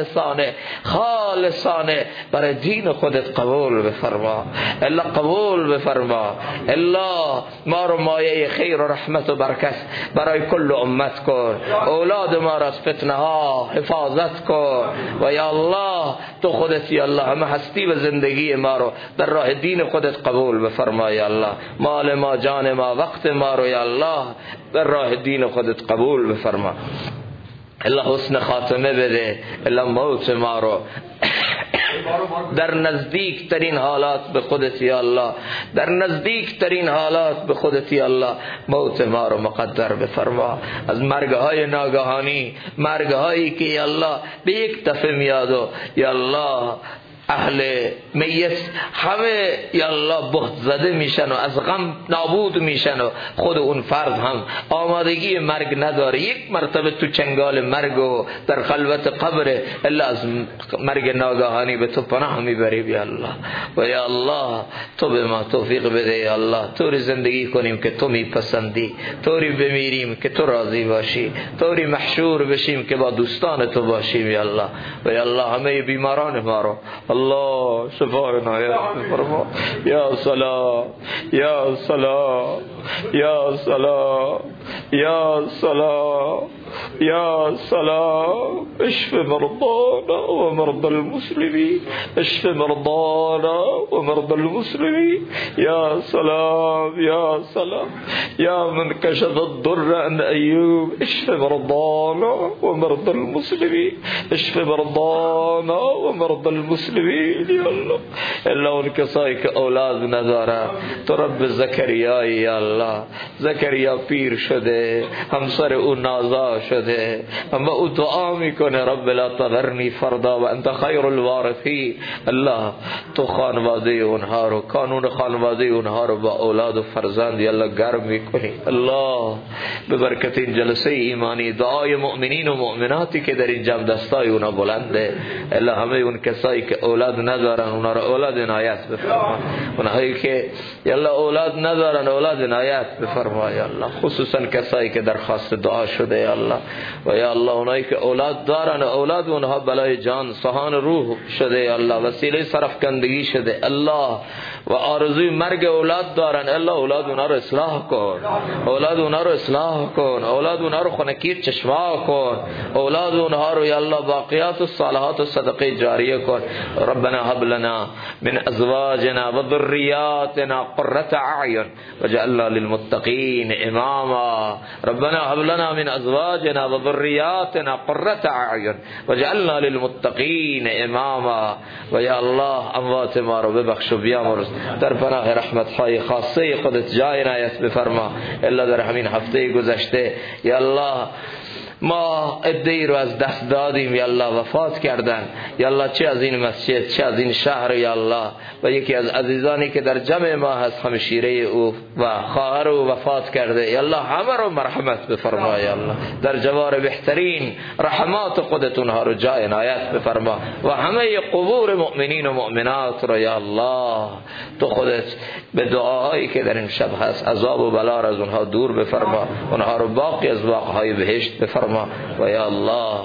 خالصانه برای دین خودت قبول بفرما. الله قبول بفرما. الله ما رو مایه خیر و رحمت و برکت برای کل امت کن. اولاد ما را از فتنه ها حفاظت کن و یا الله تو خودت یا الله همه هستی و زندگی ما رو در راه دین خودت قبول بفرما یا الله. مال ما، جان ما، وقت ما رو یا الله در راه دین خودت قبول بفرما. الله حسن خاتمه بده. الله موت ما رو در نزدیک ترین حالات به خودت یا الله، در نزدیک ترین حالات به خودت یا الله موت ما رو مقدر بفرما. از مرگ های ناگهانی، مرگ هایی که یا الله به یک دفعه میاد و یا الله اهل میت همه یا الله بهت زده میشن و از غم نابود میشن و خود اون فرد هم آمادگی مرگ نداره، یک مرتبه تو چنگال مرگ و در خلوت قبر الا از مرگ ناگهانی به تو پناه میبری یا الله. و یا الله تو به ما توفیق بده یا الله، طوری زندگی کنیم که تو میپسندی، طوری بمیریم که تو راضی باشی، طوری محشور بشیم که با دوستان تو باشیم یا الله. و یا الله همه بیماران ما رو الله شفای عنایت فرما. یا سلام یا سلام یا سلام یا سلام یا سلام. اشف مرضانا و مرضى المسلمين، اشف مرضانا و مرضى المسلمين. یا سلام یا سلام یا من کشف الضر عن ایوب، اشف مرضانا و مرضى المسلمين، اشف مرضانا و مرضى المسلمين. یا الله الا اون کسایی که اولاد نداره تو رب زکریا یا الله، زکریا پیر شده، همسر او نازا شده، اما او دعا میکنه رب لا تذرنی فردا و انت خیر الوارثین. الله تو خانواده اونها رو، کانون خانواده اونها رو با اولاد و فرزند الله گرم میکنی. الله به برکت این جلسه ایمانی دعای مؤمنین و مؤمناتی که در این جمع دستای اونا بلنده، الله همه اون کسایی که اولاد ندارن اونا رو اولاد عنایت بفرما، اونهایی که یالله اولاد ندارن اولاد عنایت بفرما یا الله، خصوصا کسایی که درخواست دعا شده یا الله، و یا الله اونایی که اولاد دارن اولاد اونها بلای جان سهان روح شده یا الله، وسیله سرفکندگی شده الله، و آرزوی مرگ اولاد دارن الله اولاد اونها رو اصلاح کن، اولاد اونها رو اصلاح کن، اولاد اونها رو خنکیر چشما کن، اولاد اونها رو یا الله باقیات و صالحات و صدقه جاریه کن. ربنا هب لنا من ازواجنا و ذریاتنا قرة اعین وجعلنا للمتقین اماما. ربنا هب لنا من ازواجنا و ذریاتنا قرة اعین وجعلنا للمتقین اماما. و یا الله اموات ما رو ببخش و بیامرز، در پناه رحمت های خاصه خودت جای عنایت بفرما. الا در همین هفته گذشته یا الله ما عده‌ای رو از دست دادیم یا الله، وفات کردن یا الله، چه از این مسجد چه از این شهر یا الله، و یکی از عزیزانی که در جمع ما هست همشیره او و خواهر او وفات کرده یا الله، همه رو مرحمت بفرما یا الله، در جوار بهترین رحمات خودت اونها رو جای عنایت بفرما، و همه قبور مؤمنین و مؤمنات رو یا الله تو خودت به دعاهایی که در این شب هست عذاب و بلا را از اونها دور بفرما، اونها رو باقی از باغهای بهشت بفرما. و یا الله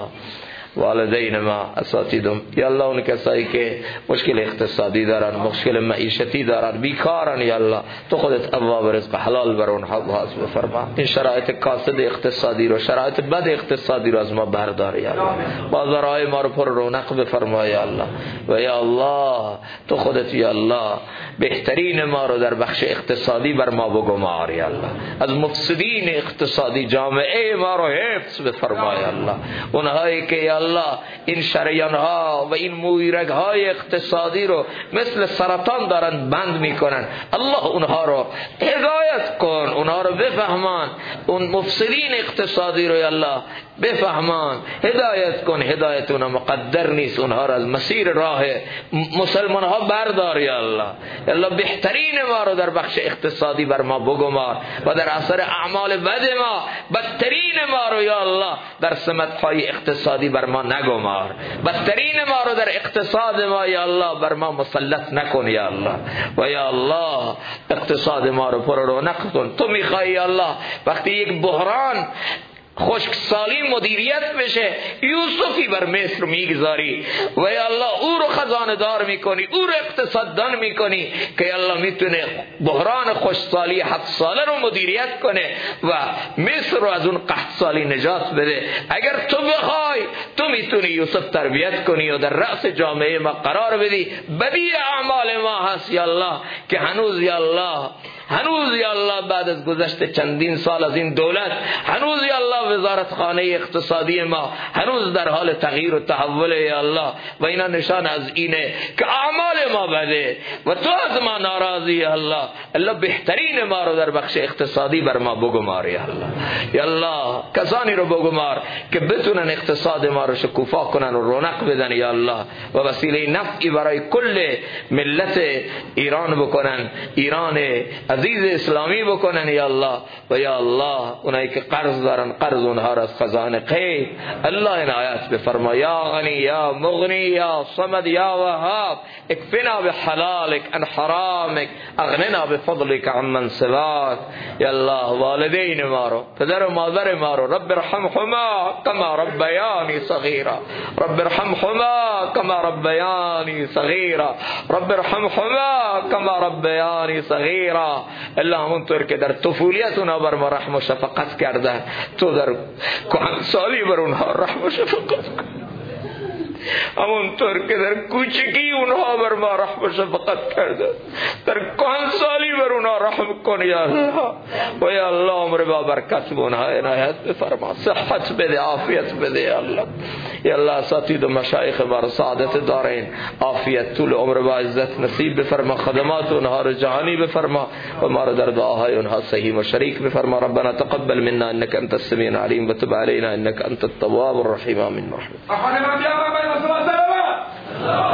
والدین ما اساتیدم یا الله، اون کسایی که مشکل اقتصادی دارن، مشکل معیشتی دارن، بیکارن یا الله تو خودت ابواب رزق حلال بر اونها باز بفرما. این شرایط کاسد اقتصادی رو، شرایط بد اقتصادی رو از ما بردار یا الله، بازارهای ما رو پر رونق بفرما یا الله. و یا الله تو خودت یا الله بهترین ما رو در بخش اقتصادی بر ما بگمار یا الله، از مفسدین اقتصادی جامعه ما رو حفظ بفرما یا الله، اونهایی که یا الله این شریان ها و این مویرگ های اقتصادی رو مثل سرطان دارن بند میکنن، الله اونها رو هدایت کن، اونها رو بفهمان، اون مفسدین اقتصادی رو یا الله بفهمان، هدایت کن، هدایت اونها مقدر نیست، اونها رو از مسیر راه مسلمان ها بردار یا الله. یا الله بهترین ما رو در بخش اقتصادی بر ما بگمار، و در اثر اعمال بد ما بدترین ما رو یا الله در سمت های اقتصادی بر ما نگمار، بدترین ما رو در اقتصاد ما یا الله بر ما مسلط نکن یا الله. و یا الله اقتصاد ما رو پر رونق کن. تو میخوای یا الله وقتی یک بحران خشک سالی مدیریت بشه یوسفی بر مصر میگذاری و یا الله او رو خزانه دار میکنی، او رو اقتصاددان میکنی که یا الله میتونه بحران خشک سالی 7 ساله رو مدیریت کنه و مصر رو از اون قحط سالی نجات بده. اگر تو بخوای تو میتونی یوسف تربیت کنی و در رأس جامعه ما قرار بدی. بدی اعمال ما هست یا الله که هنوز یا الله بعد از گذشت چندین سال از این دولت هنوز یا الله وزارت خانه اقتصادی ما هنوز در حال تغییر و تحول یا الله، و اینا نشان از اینه که اعمال ما بده و تو از ما ناراضی یا الله. الله بهترین ما رو در بخش اقتصادی بر ما بگمار یا الله. یا الله کسانی رو بگمار که بتونن اقتصاد ما رو شکوفا کنن و رونق بدن یا الله، و وسیله نفعی برای کل ملت ایران بکنن، ایران عزیز اسلامی بکنن یا الله. و یا الله اونایی که قرض دارن قرض اونها را از خزانه غیب الله عنایت بفرما. یا غنی یا مغنی یا صمد یا وهاب اکفنا بحلالک عن حرامک اغننا بفضلک عمن سواک. یا الله والدین ما رو، پدر و مادر ما رو، رب ارحمهما کما ربیانی صغیرا، رب ارحمهما کما ربیانی صغیرا، رب ارحمهما کما ربیانی صغیرا. الله همونطور که در طفولیت اونها بر ما رحم و شفقت کرده تو در کهنسالی بر اونها رحم و شفقت کن، همونطور که در کوچگی اونها بر ما رحم و شفقت کرده در کهنسالی بر اونا رحم کن یا الله. و یا الله عمر با برکت به اونها عنایت بفرما، صحت بده، عافیت بده یا الله. یا الله اساتید و مشایخ بار سعادت دارین عافیت طول عمر با عزت نصیب بفرما، خدمات اونها رو جهانی بفرما و ما رو در دعاهای اونها صحیح و شریک بفرما. ربنا تقبل منا انك انت السميع العليم وتب علينا انك انت التواب الرحيم. آمين.